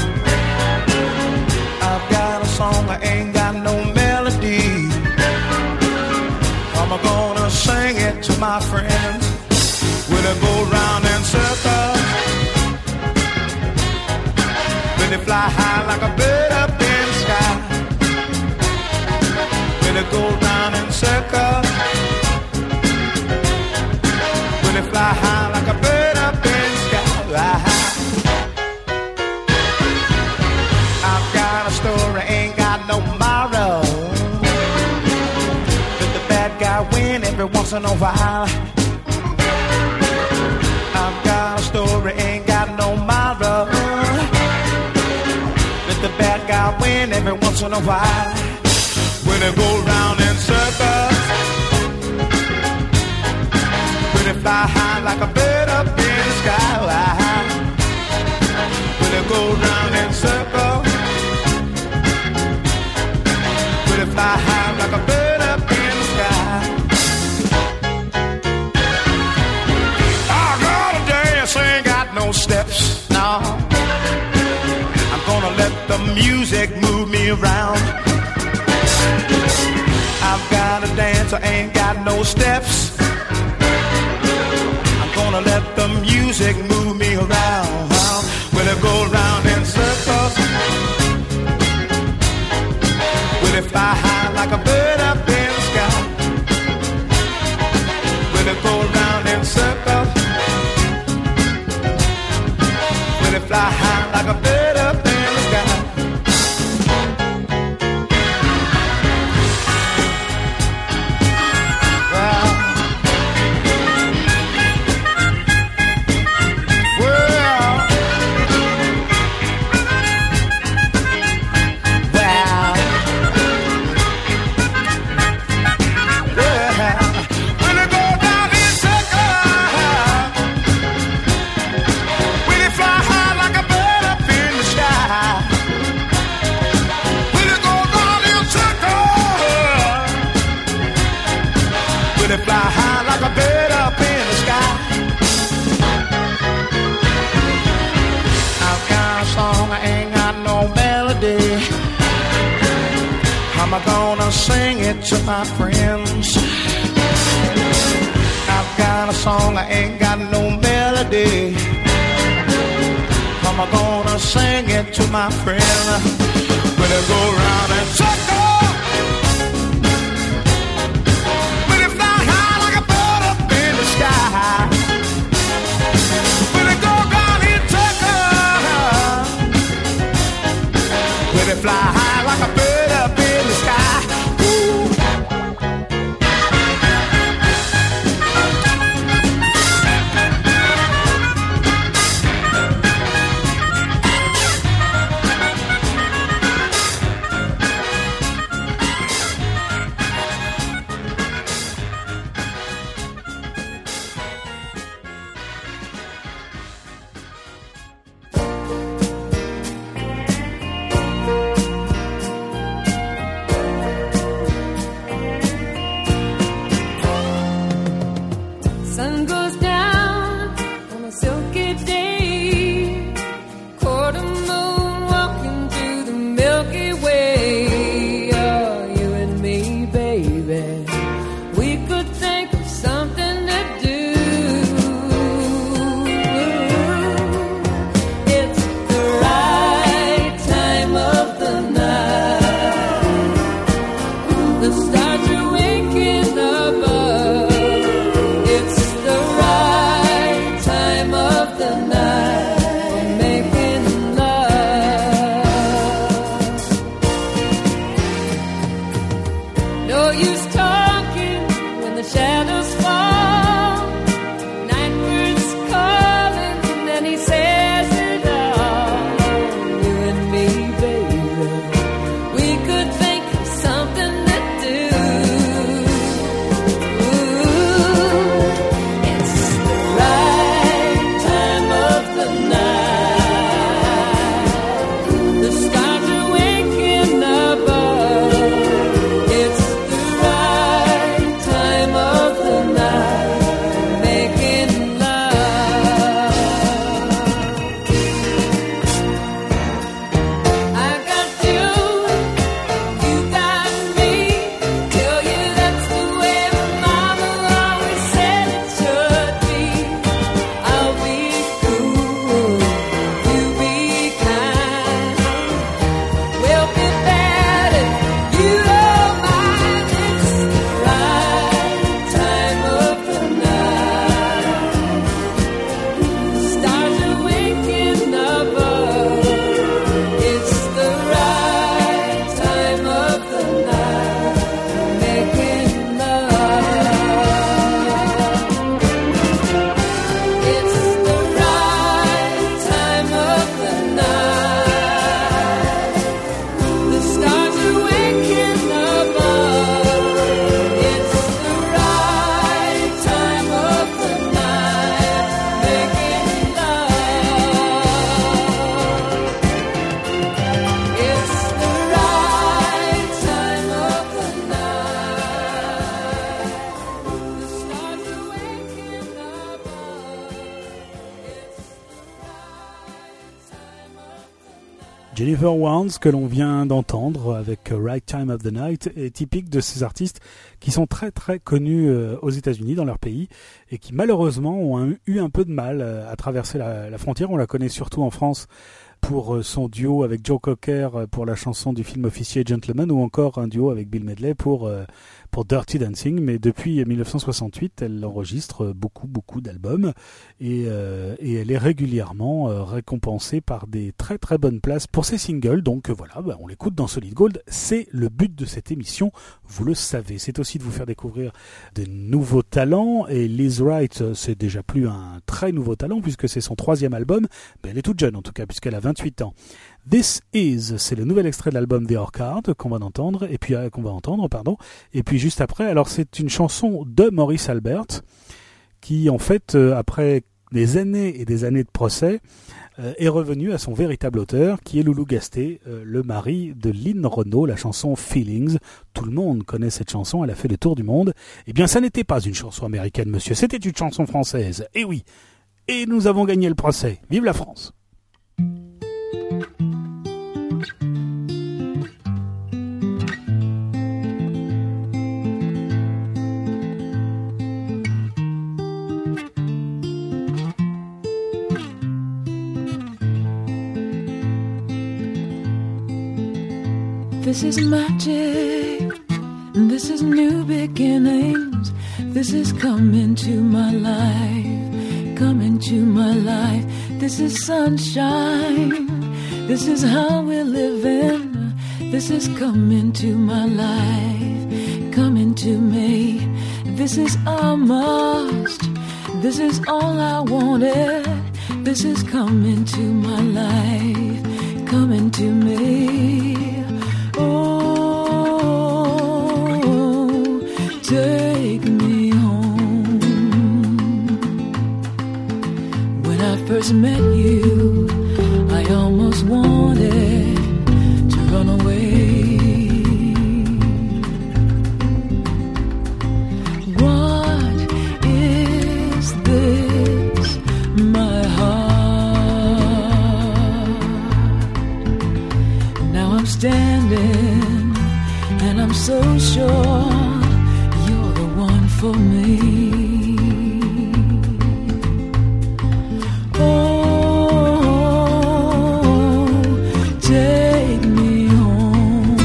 I've got a song, I ain't got no melody. I'm gonna sing it to my friends. When I go round in circles, when they fly high like a bird up in the sky. When they go round in circles, when they fly high like a bird up in the sky. I've got a story, ain't got no moral. Let the bad guy win every once in a while. I've got a story, ain't got no moral. Let the bad guy win every once in a while. When they go round in circles, when they fly high like a bird up in the sky. When they go round in circles, when they fly high like a bird up in the sky. I gotta dance, ain't got no steps, no. I'm gonna let the music move me around. I've got to dance, I ain't got no steps. I'm gonna let the music move me around. When I go round in circles, when I fly high like a bird up in the sky. When I go round in circles, when I fly high like a bird up in the sky. to my friends. I've got a song, I ain't got no melody. I'm gonna sing it to my friend. When it go round and circle, when it fly high like a bird up in the sky. When it go round and circle, when it fly high like a bird up in the sky. Ooh. Sun goes down on a silky day. Quarter moon walking through the Milky Way. Oh, you and me, baby. We could think of something to do. It's the right time of the night. The stars are winking above. It's the right time of the night for making love. No use talking when the shadows fall. Night bird's calling and then he says it all. You and me, baby, we could think of something to do. It's the right time of the night. The stars are winking above. It's the right time of the night making love. I got you, you got me. Tell you that's the way my mama always said it should be. I'll be cool, you be kind. We'll be bad if you don't mind. It's the right time of the night. The stars are winking above. It's the right time of the night making love. It's the right time of the night. The stars are winking above. It's the right time of the night making love. It's the right time of the night. The stars are winking above. It's the right time of the night. Jennifer Warnes, que l'on vient d'entendre avec Right Time of the Night, est typique de ces artistes qui sont très très connus euh, aux États-Unis, dans leur pays, et qui malheureusement ont un- eu un peu de mal euh, à traverser la, la frontière. On la connaît surtout en France pour euh, son duo avec Joe Cocker euh, pour la chanson du film Officier Gentleman, ou encore un duo avec Bill Medley pour, euh, pour Dirty Dancing. Mais depuis dix-neuf cent soixante-huit, elle enregistre beaucoup beaucoup d'albums, et, euh, et elle est régulièrement euh, récompensée par des très très bonnes places pour ses singles. Donc euh, voilà, bah, on l'écoute dans Solid Gold. C'est le but de cette émission, vous le savez. C'est aussi de vous faire découvrir de nouveaux talents, et Liz Wright, euh, c'est déjà plus un très nouveau talent puisque c'est son troisième album. Ben, elle est toute jeune en tout cas, puisqu'elle a vingt-huit ans. This Is, c'est le nouvel extrait de l'album The Orchard qu'on va entendre, et puis euh, qu'on va entendre, pardon. Et puis juste après, alors c'est une chanson de Maurice Albert, qui en fait, euh, après des années et des années de procès, euh, est revenu à son véritable auteur, qui est Loulou Gasté, euh, le mari de Lynn Renaud, la chanson Feelings. Tout le monde connaît cette chanson, elle a fait le tour du monde. Eh bien, ça n'était pas une chanson américaine, monsieur, c'était une chanson française. Et oui, et nous avons gagné le procès. Vive la France! This is magic. This is new beginnings. This is coming to my life. Coming to my life. This is sunshine. This is how we're living. This is coming to my life. Coming to me. This is a must. This is all I wanted. This is coming to my life. Coming to me. Oh, take me home. When I first met you, I almost wanted to run away. What is this, my heart? Now I'm standing and I'm so sure you're the one for me. Oh, take me home.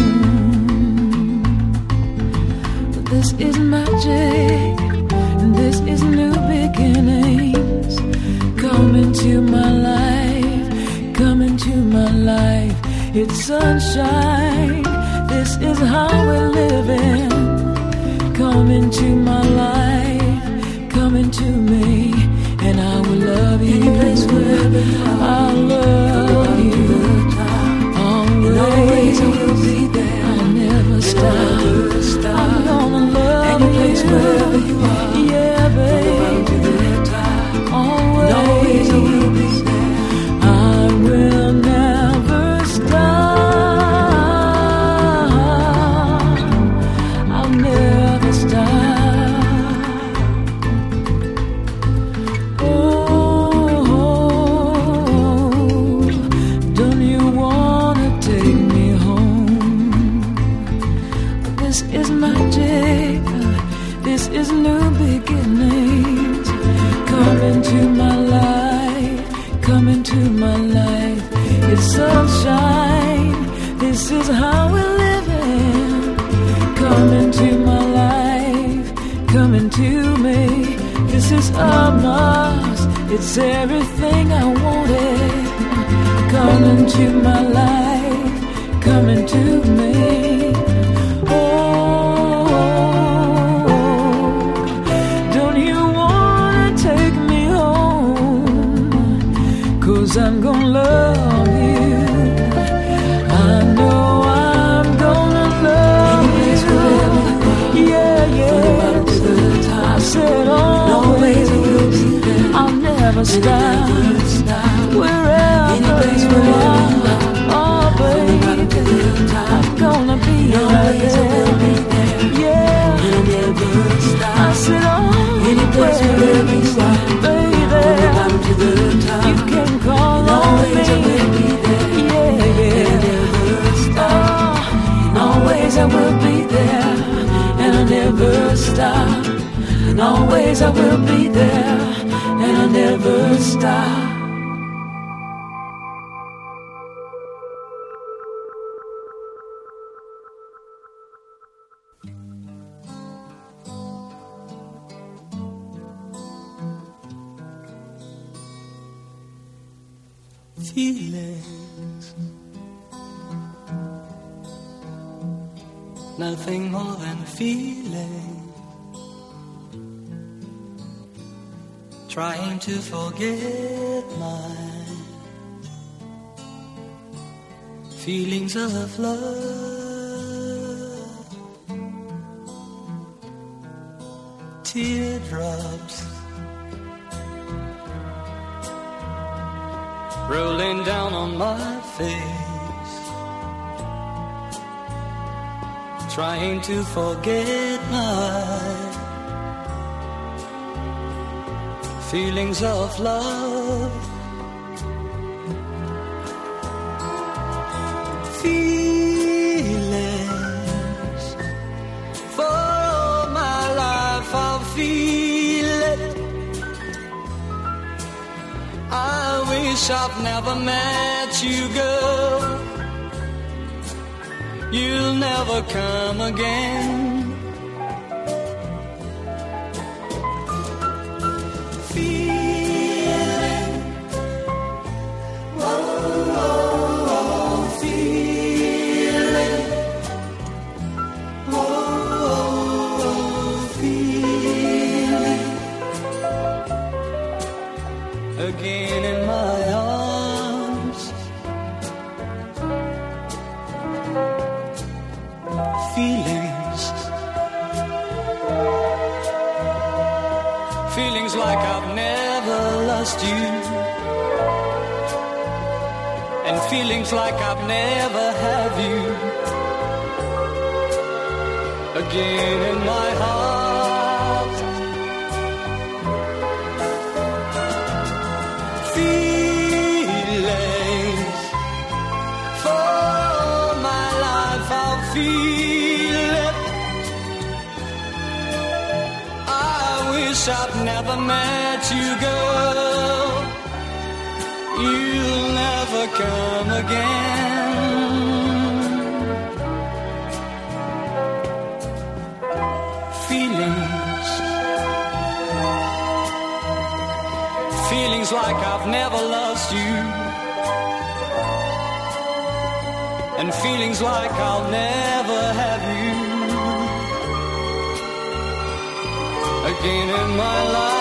This is magic, this is new beginnings. Come into my life, come into my life. It's sunshine. This is how we're living. Come into my life, come into me, and I will love you. I'll love you always. I will be there. I'll never stop. I'm gonna love you. Yeah, baby. Always. I will be there. I will never stop. Sunshine, this is how we're living. Come into my life, come into me. This is a must, it's everything I wanted. Come into my life, come into me. Oh, don't you wanna take me home? 'Cause I'm gonna love you. Never stop, wherever you are, oh baby, I'm gonna be right there, yeah, I said, oh, anywhere you are, baby, you can call on me, yeah, yeah, oh, always I will be there, and I'll never stop, and always I will be there, and I'll never stop. Feelings, nothing more than feeling. Trying to forget my feelings of love. Teardrops rolling down on my face. Trying to forget my feelings of love. Feelings, for all my life I'll feel it. I wish I've never met you, girl. you'll never come again. Feeling, oh, oh, oh, feeling, oh, oh, oh, feeling, again in my arms, feelings, feelings like I've never lost you, and feelings like I've never had you, again in my heart. Feelings, for my life I'll feel it. I wish I'd never met you, girl. You'll never come again. Feelings, feelings like I've never lost you, and feelings like I'll never have you again in my life.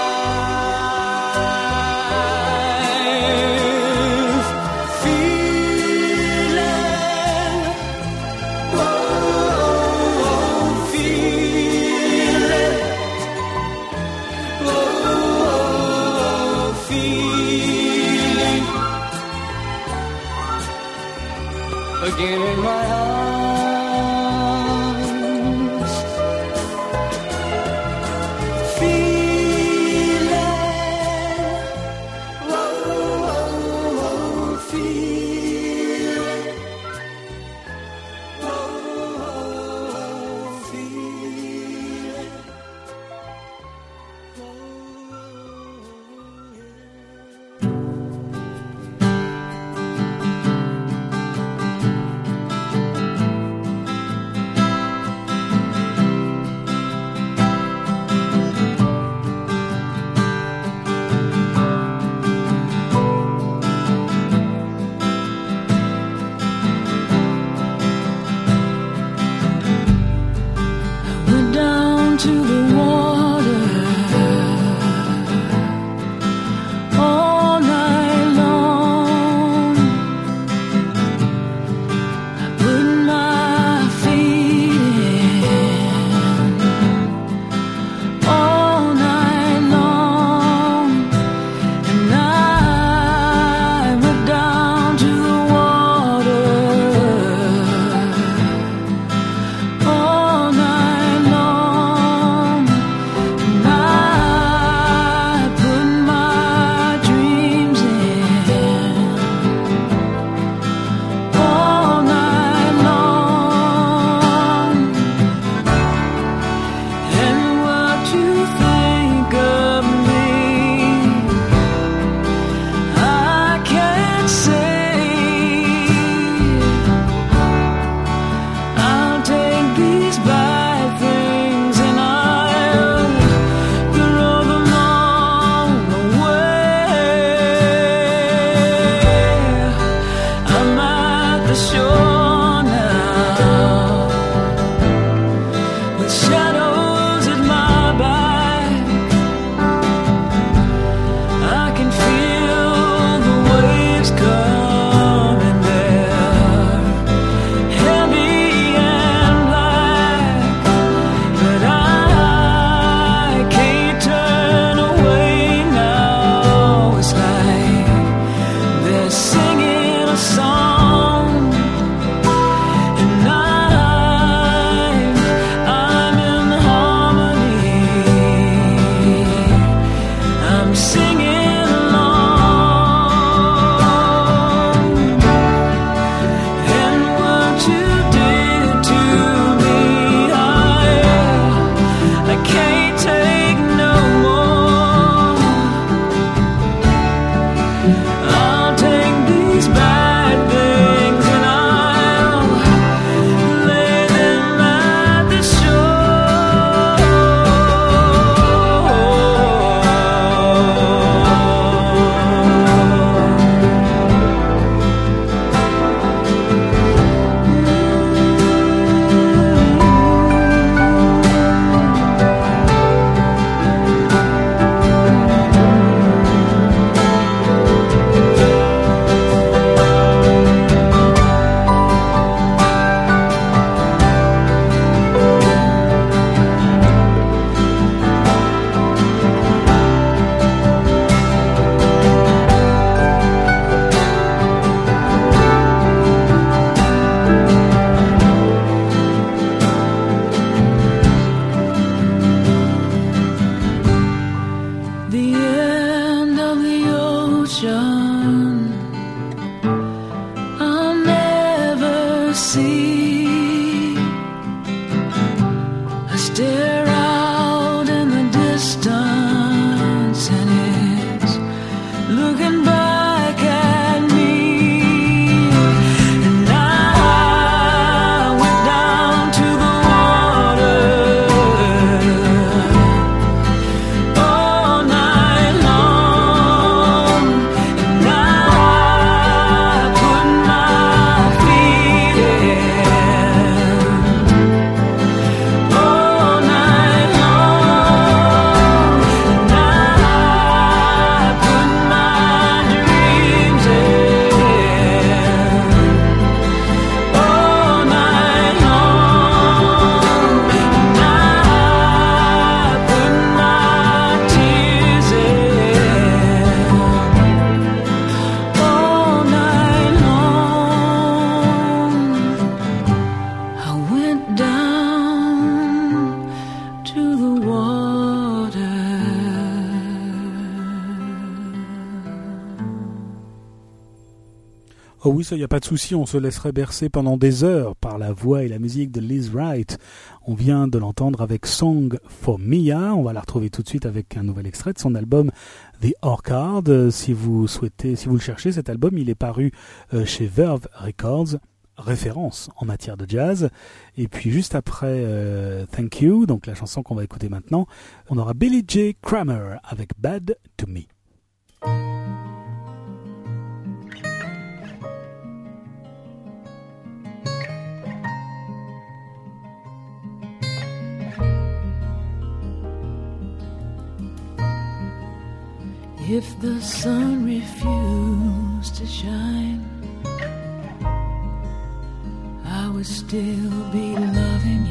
Feeling, oh, oh, feeling, oh, oh, feeling, again in my arms. Feeling, oh, oh, oh, feeling, oh, oh, feeling, oh, yeah. the sea. I stare out in the distance and it's looking back at me. And I went down to the water all night long, and I put my feet in all night long, and I put my dreams in all night long, and I put my tears in all night long. I went down to the water. Oh oui, ça y a pas de souci, on se laisserait bercer pendant des heures par la voix et la musique de Liz Wright. On vient de l'entendre avec Song for Mia, on va la retrouver tout de suite avec un nouvel extrait de son album The Orchard. Euh, Si vous souhaitez, si vous le cherchez, cet album, il est paru euh, chez Verve Records, référence en matière de jazz. Et puis juste après euh, Thank You, donc la chanson qu'on va écouter maintenant, on aura Billy J. Kramer avec Bad to Me. If the sun refused to shine, I would still be loving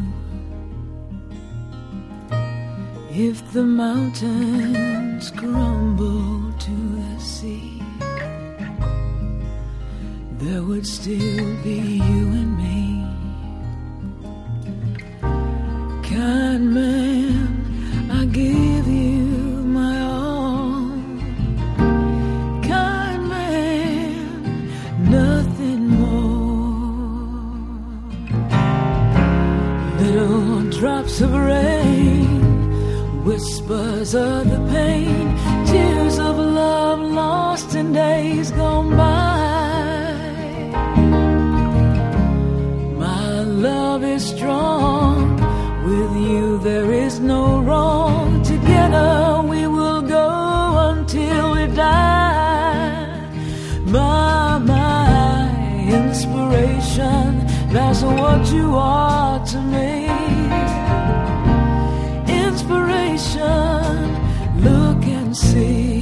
you. If the mountains crumble to the sea, there would still be you and me. Kind man, I give you my all. Kind man, nothing more. Little drops of rain, whispers of the pain, tears of love lost in days gone by. My love is strong, with you there is no wrong. Together we will go until we die. My, my inspiration, that's what you are to me. Inspiration, look and see.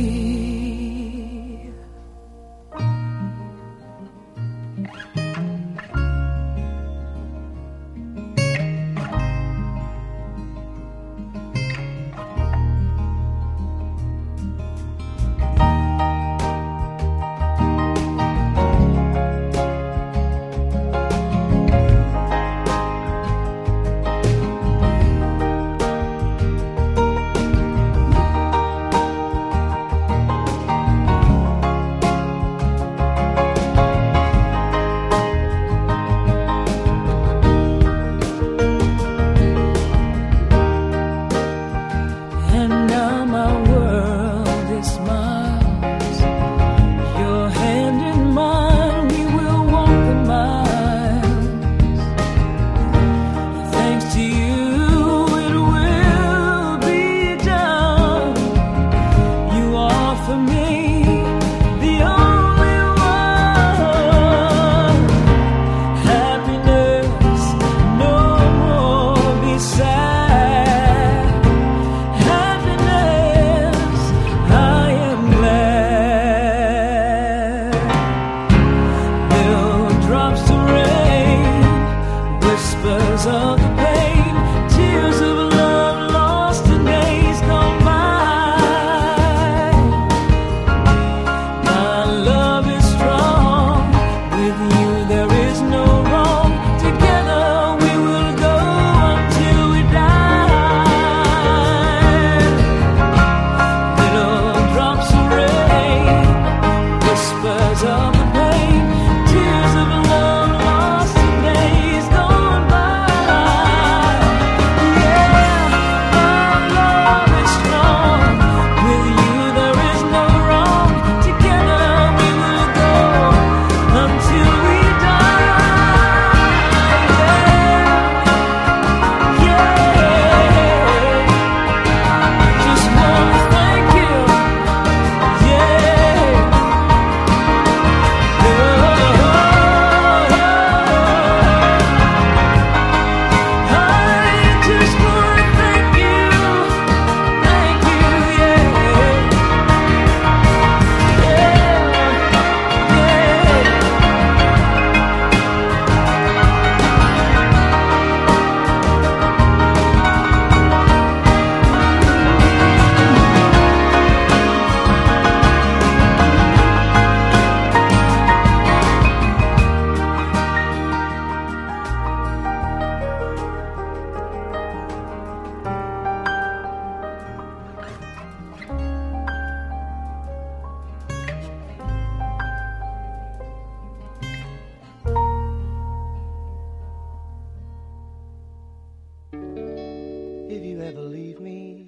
If you ever leave me,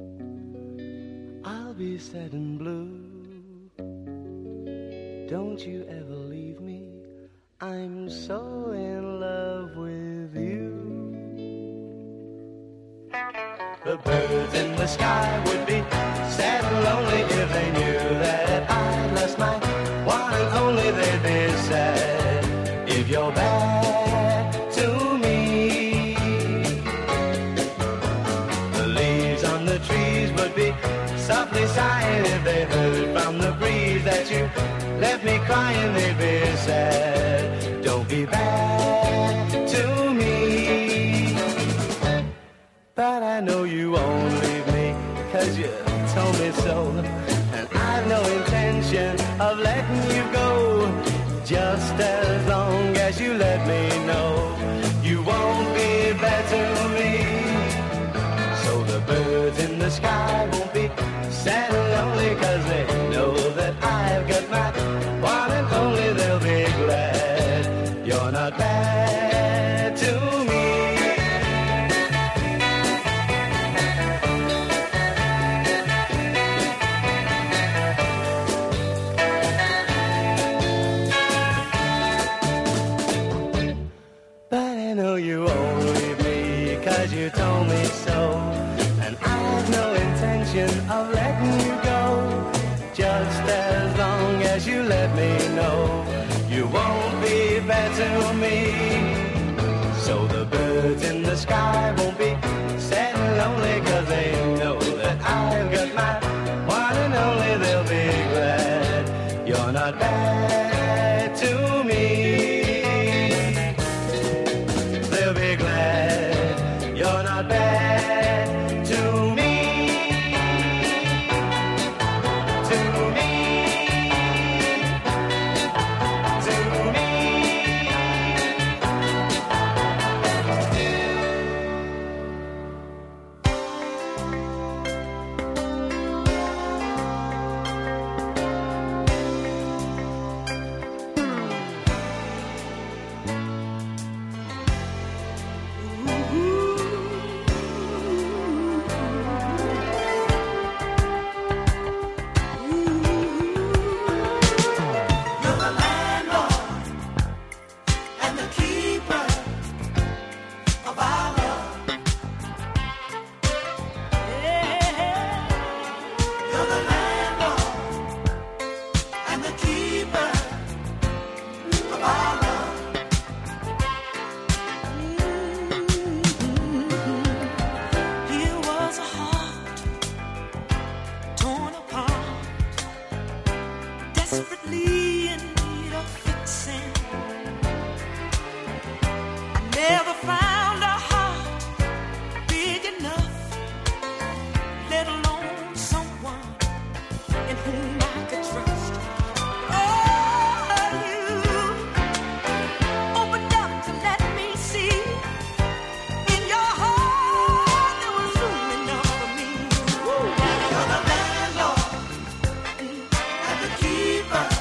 I'll be sad and blue. Don't you ever leave me, I'm so in love with you. The birds in the sky would be sad and lonely if they knew that I lost my one and only. They'd be sad if you're bad to me. The leaves on the trees would be softly sighing if they heard from the breeze that you left me crying. They'd be sad. Don't be bad to me. But I know you won't leave me, 'cause you told me so. And I've no intention of letting you go, just as long as you let me know you won't be bad to me. So the birds in the sky won't be sad and lonely, 'cause they know that I've got my one and only. They'll be glad you're not bad to me. You won't leave me, 'cause you told me so. And I've no intention of letting you go, just as long as you let me know you won't be bad to me. So the birds in the sky won't be sad and lonely, 'cause they know that I've got my one and only. They'll be glad you're not bad to me. Be glad you're not bad to me, to me, to me.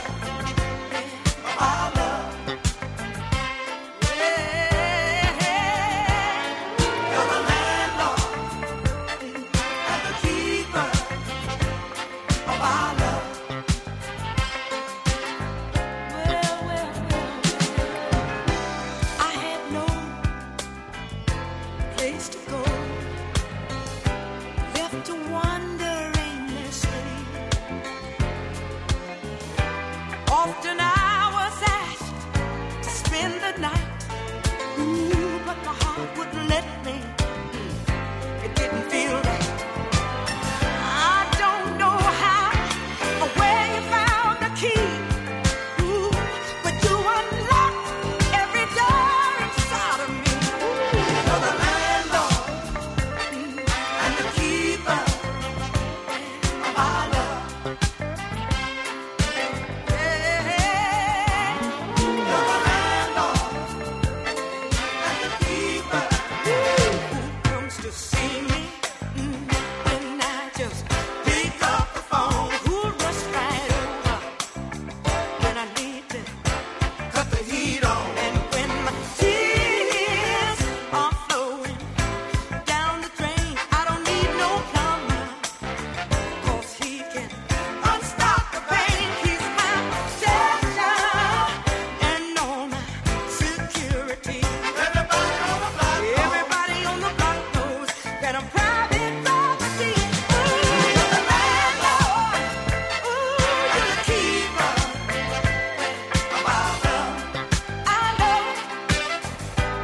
Yeah.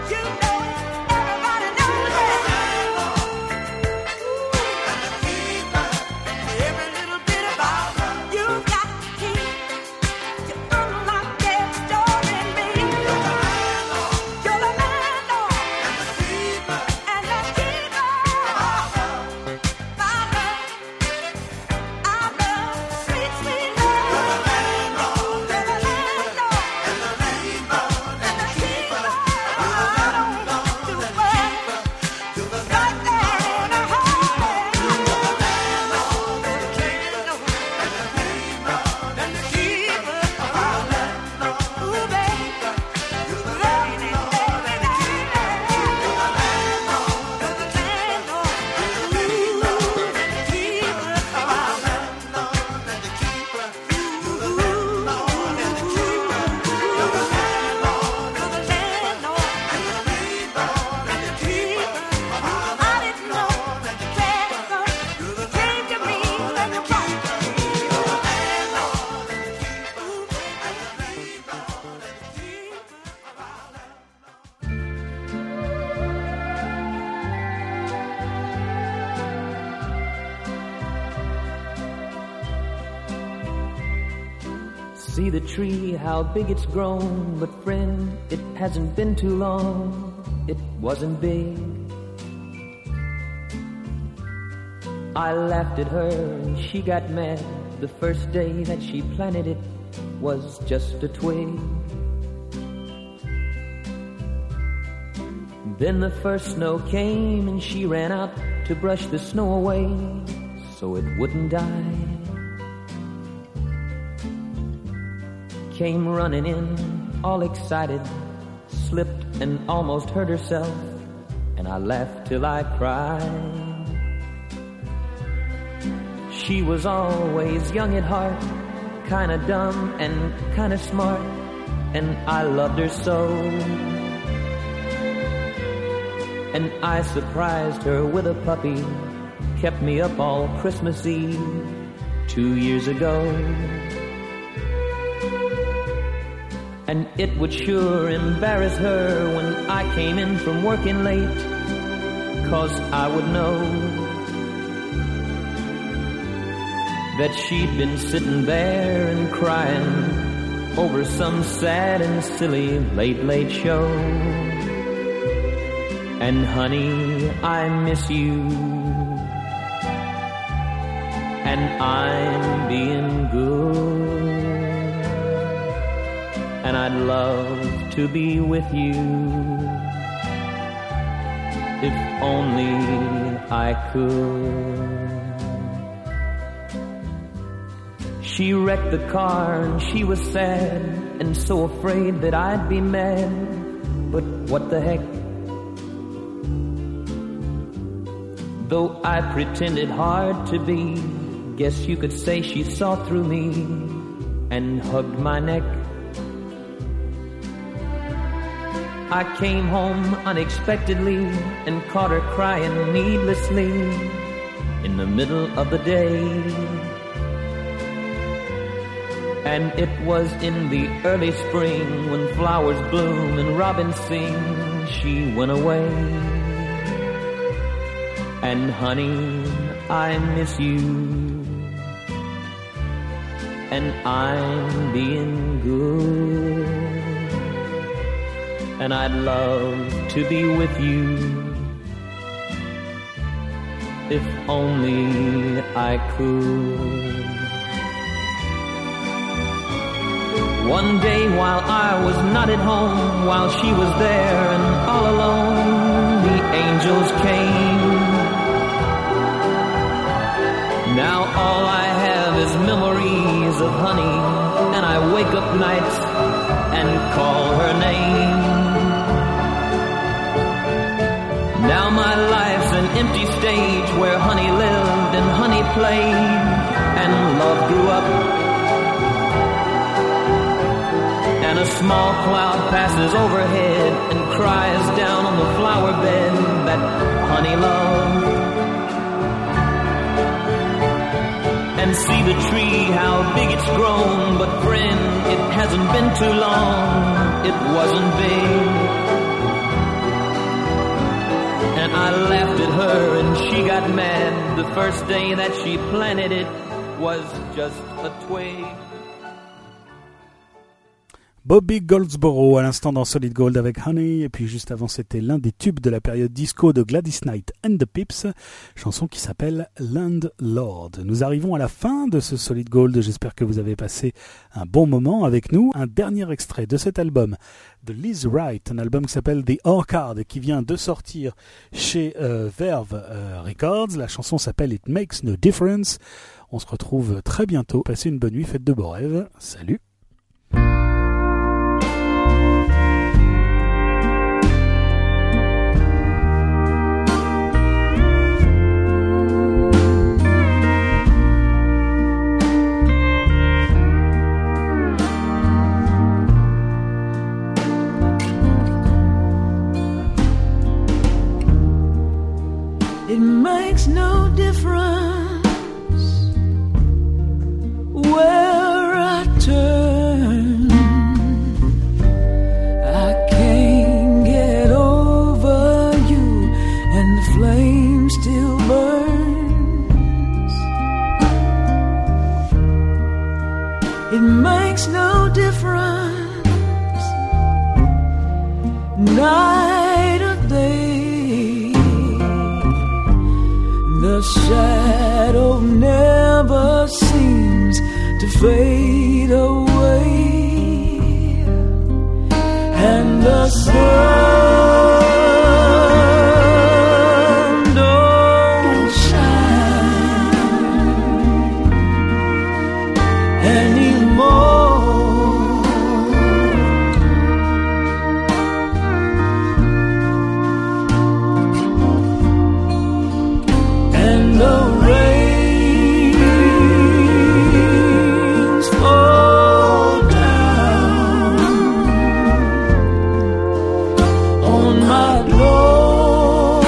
See the tree, how big it's grown, but friend, it hasn't been too long, it wasn't big. I laughed at her and she got mad. The first day that she planted it was just a twig. Then the first snow came and she ran out to brush the snow away so it wouldn't die. Came running in, all excited, slipped and almost hurt herself, and I laughed till I cried. She was always young at heart, kinda dumb and kinda smart, and I loved her so. And I surprised her with a puppy, kept me up all Christmas Eve two years ago. And it would sure embarrass her when I came in from working late, 'cause I would know that she'd been sitting there and crying over some sad and silly late, late show. And honey, I miss you, and I'm being good, and I'd love to be with you if only I could. She wrecked the car and she was sad and so afraid that I'd be mad, but what the heck? Though I pretended hard to be, guess you could say she saw through me and hugged my neck. I came home unexpectedly and caught her crying needlessly in the middle of the day. And it was in the early spring when flowers bloom and robins sing, she went away. And honey, I miss you, and I'm being good, and I'd love to be with you if only I could. One day while I was not at home, while she was there and all alone, the angels came. Now all I have is memories of honey, and I wake up nights and call her name. Now my life's an empty stage where honey lived and honey played and love grew up. And a small cloud passes overhead and cries down on the flower bed that honey loved. And see the tree, how big it's grown, but friend, it hasn't been too long, it wasn't big. And I laughed at her and she got mad. The first day that she planted it was just a twig. Bobby Goldsboro à l'instant dans Solid Gold avec Honey, et puis juste avant c'était l'un des tubes de la période disco de Gladys Knight and the Pips, chanson qui s'appelle Landlord. Nous arrivons à la fin de ce Solid Gold, j'espère que vous avez passé un bon moment avec nous. Un dernier extrait de cet album de Liz Wright, un album qui s'appelle The Orchard, qui vient de sortir chez euh, Verve euh, Records. La chanson s'appelle It Makes No Difference. On se retrouve très bientôt. Passez une bonne nuit, faites de beaux rêves. Salut. It makes no difference where I turn. I can't get over you, and the flame still burns. It makes no difference, night or day. The shadow never seems to fade away, and the sun don't shine anymore. And the rains fall down on my door.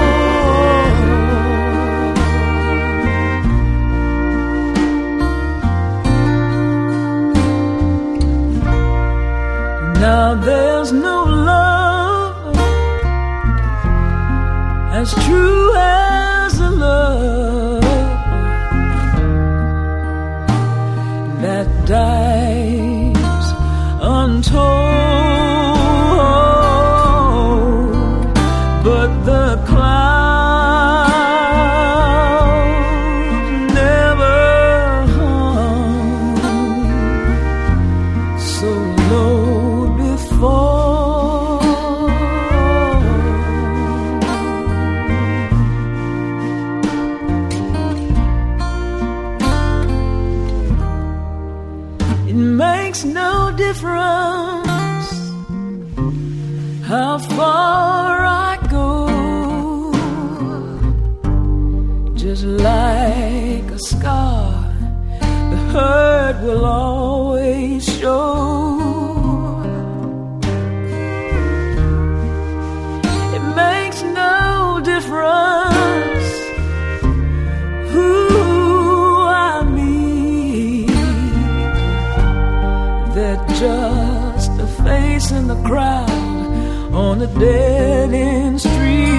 Now there's no love as true as the love that dies untold, but the clouds never hung so low before. It makes no difference how far I go, just like a scar, the hurt will always show. It makes no difference who I meet, they're just a face in the crowd on a dead-end street.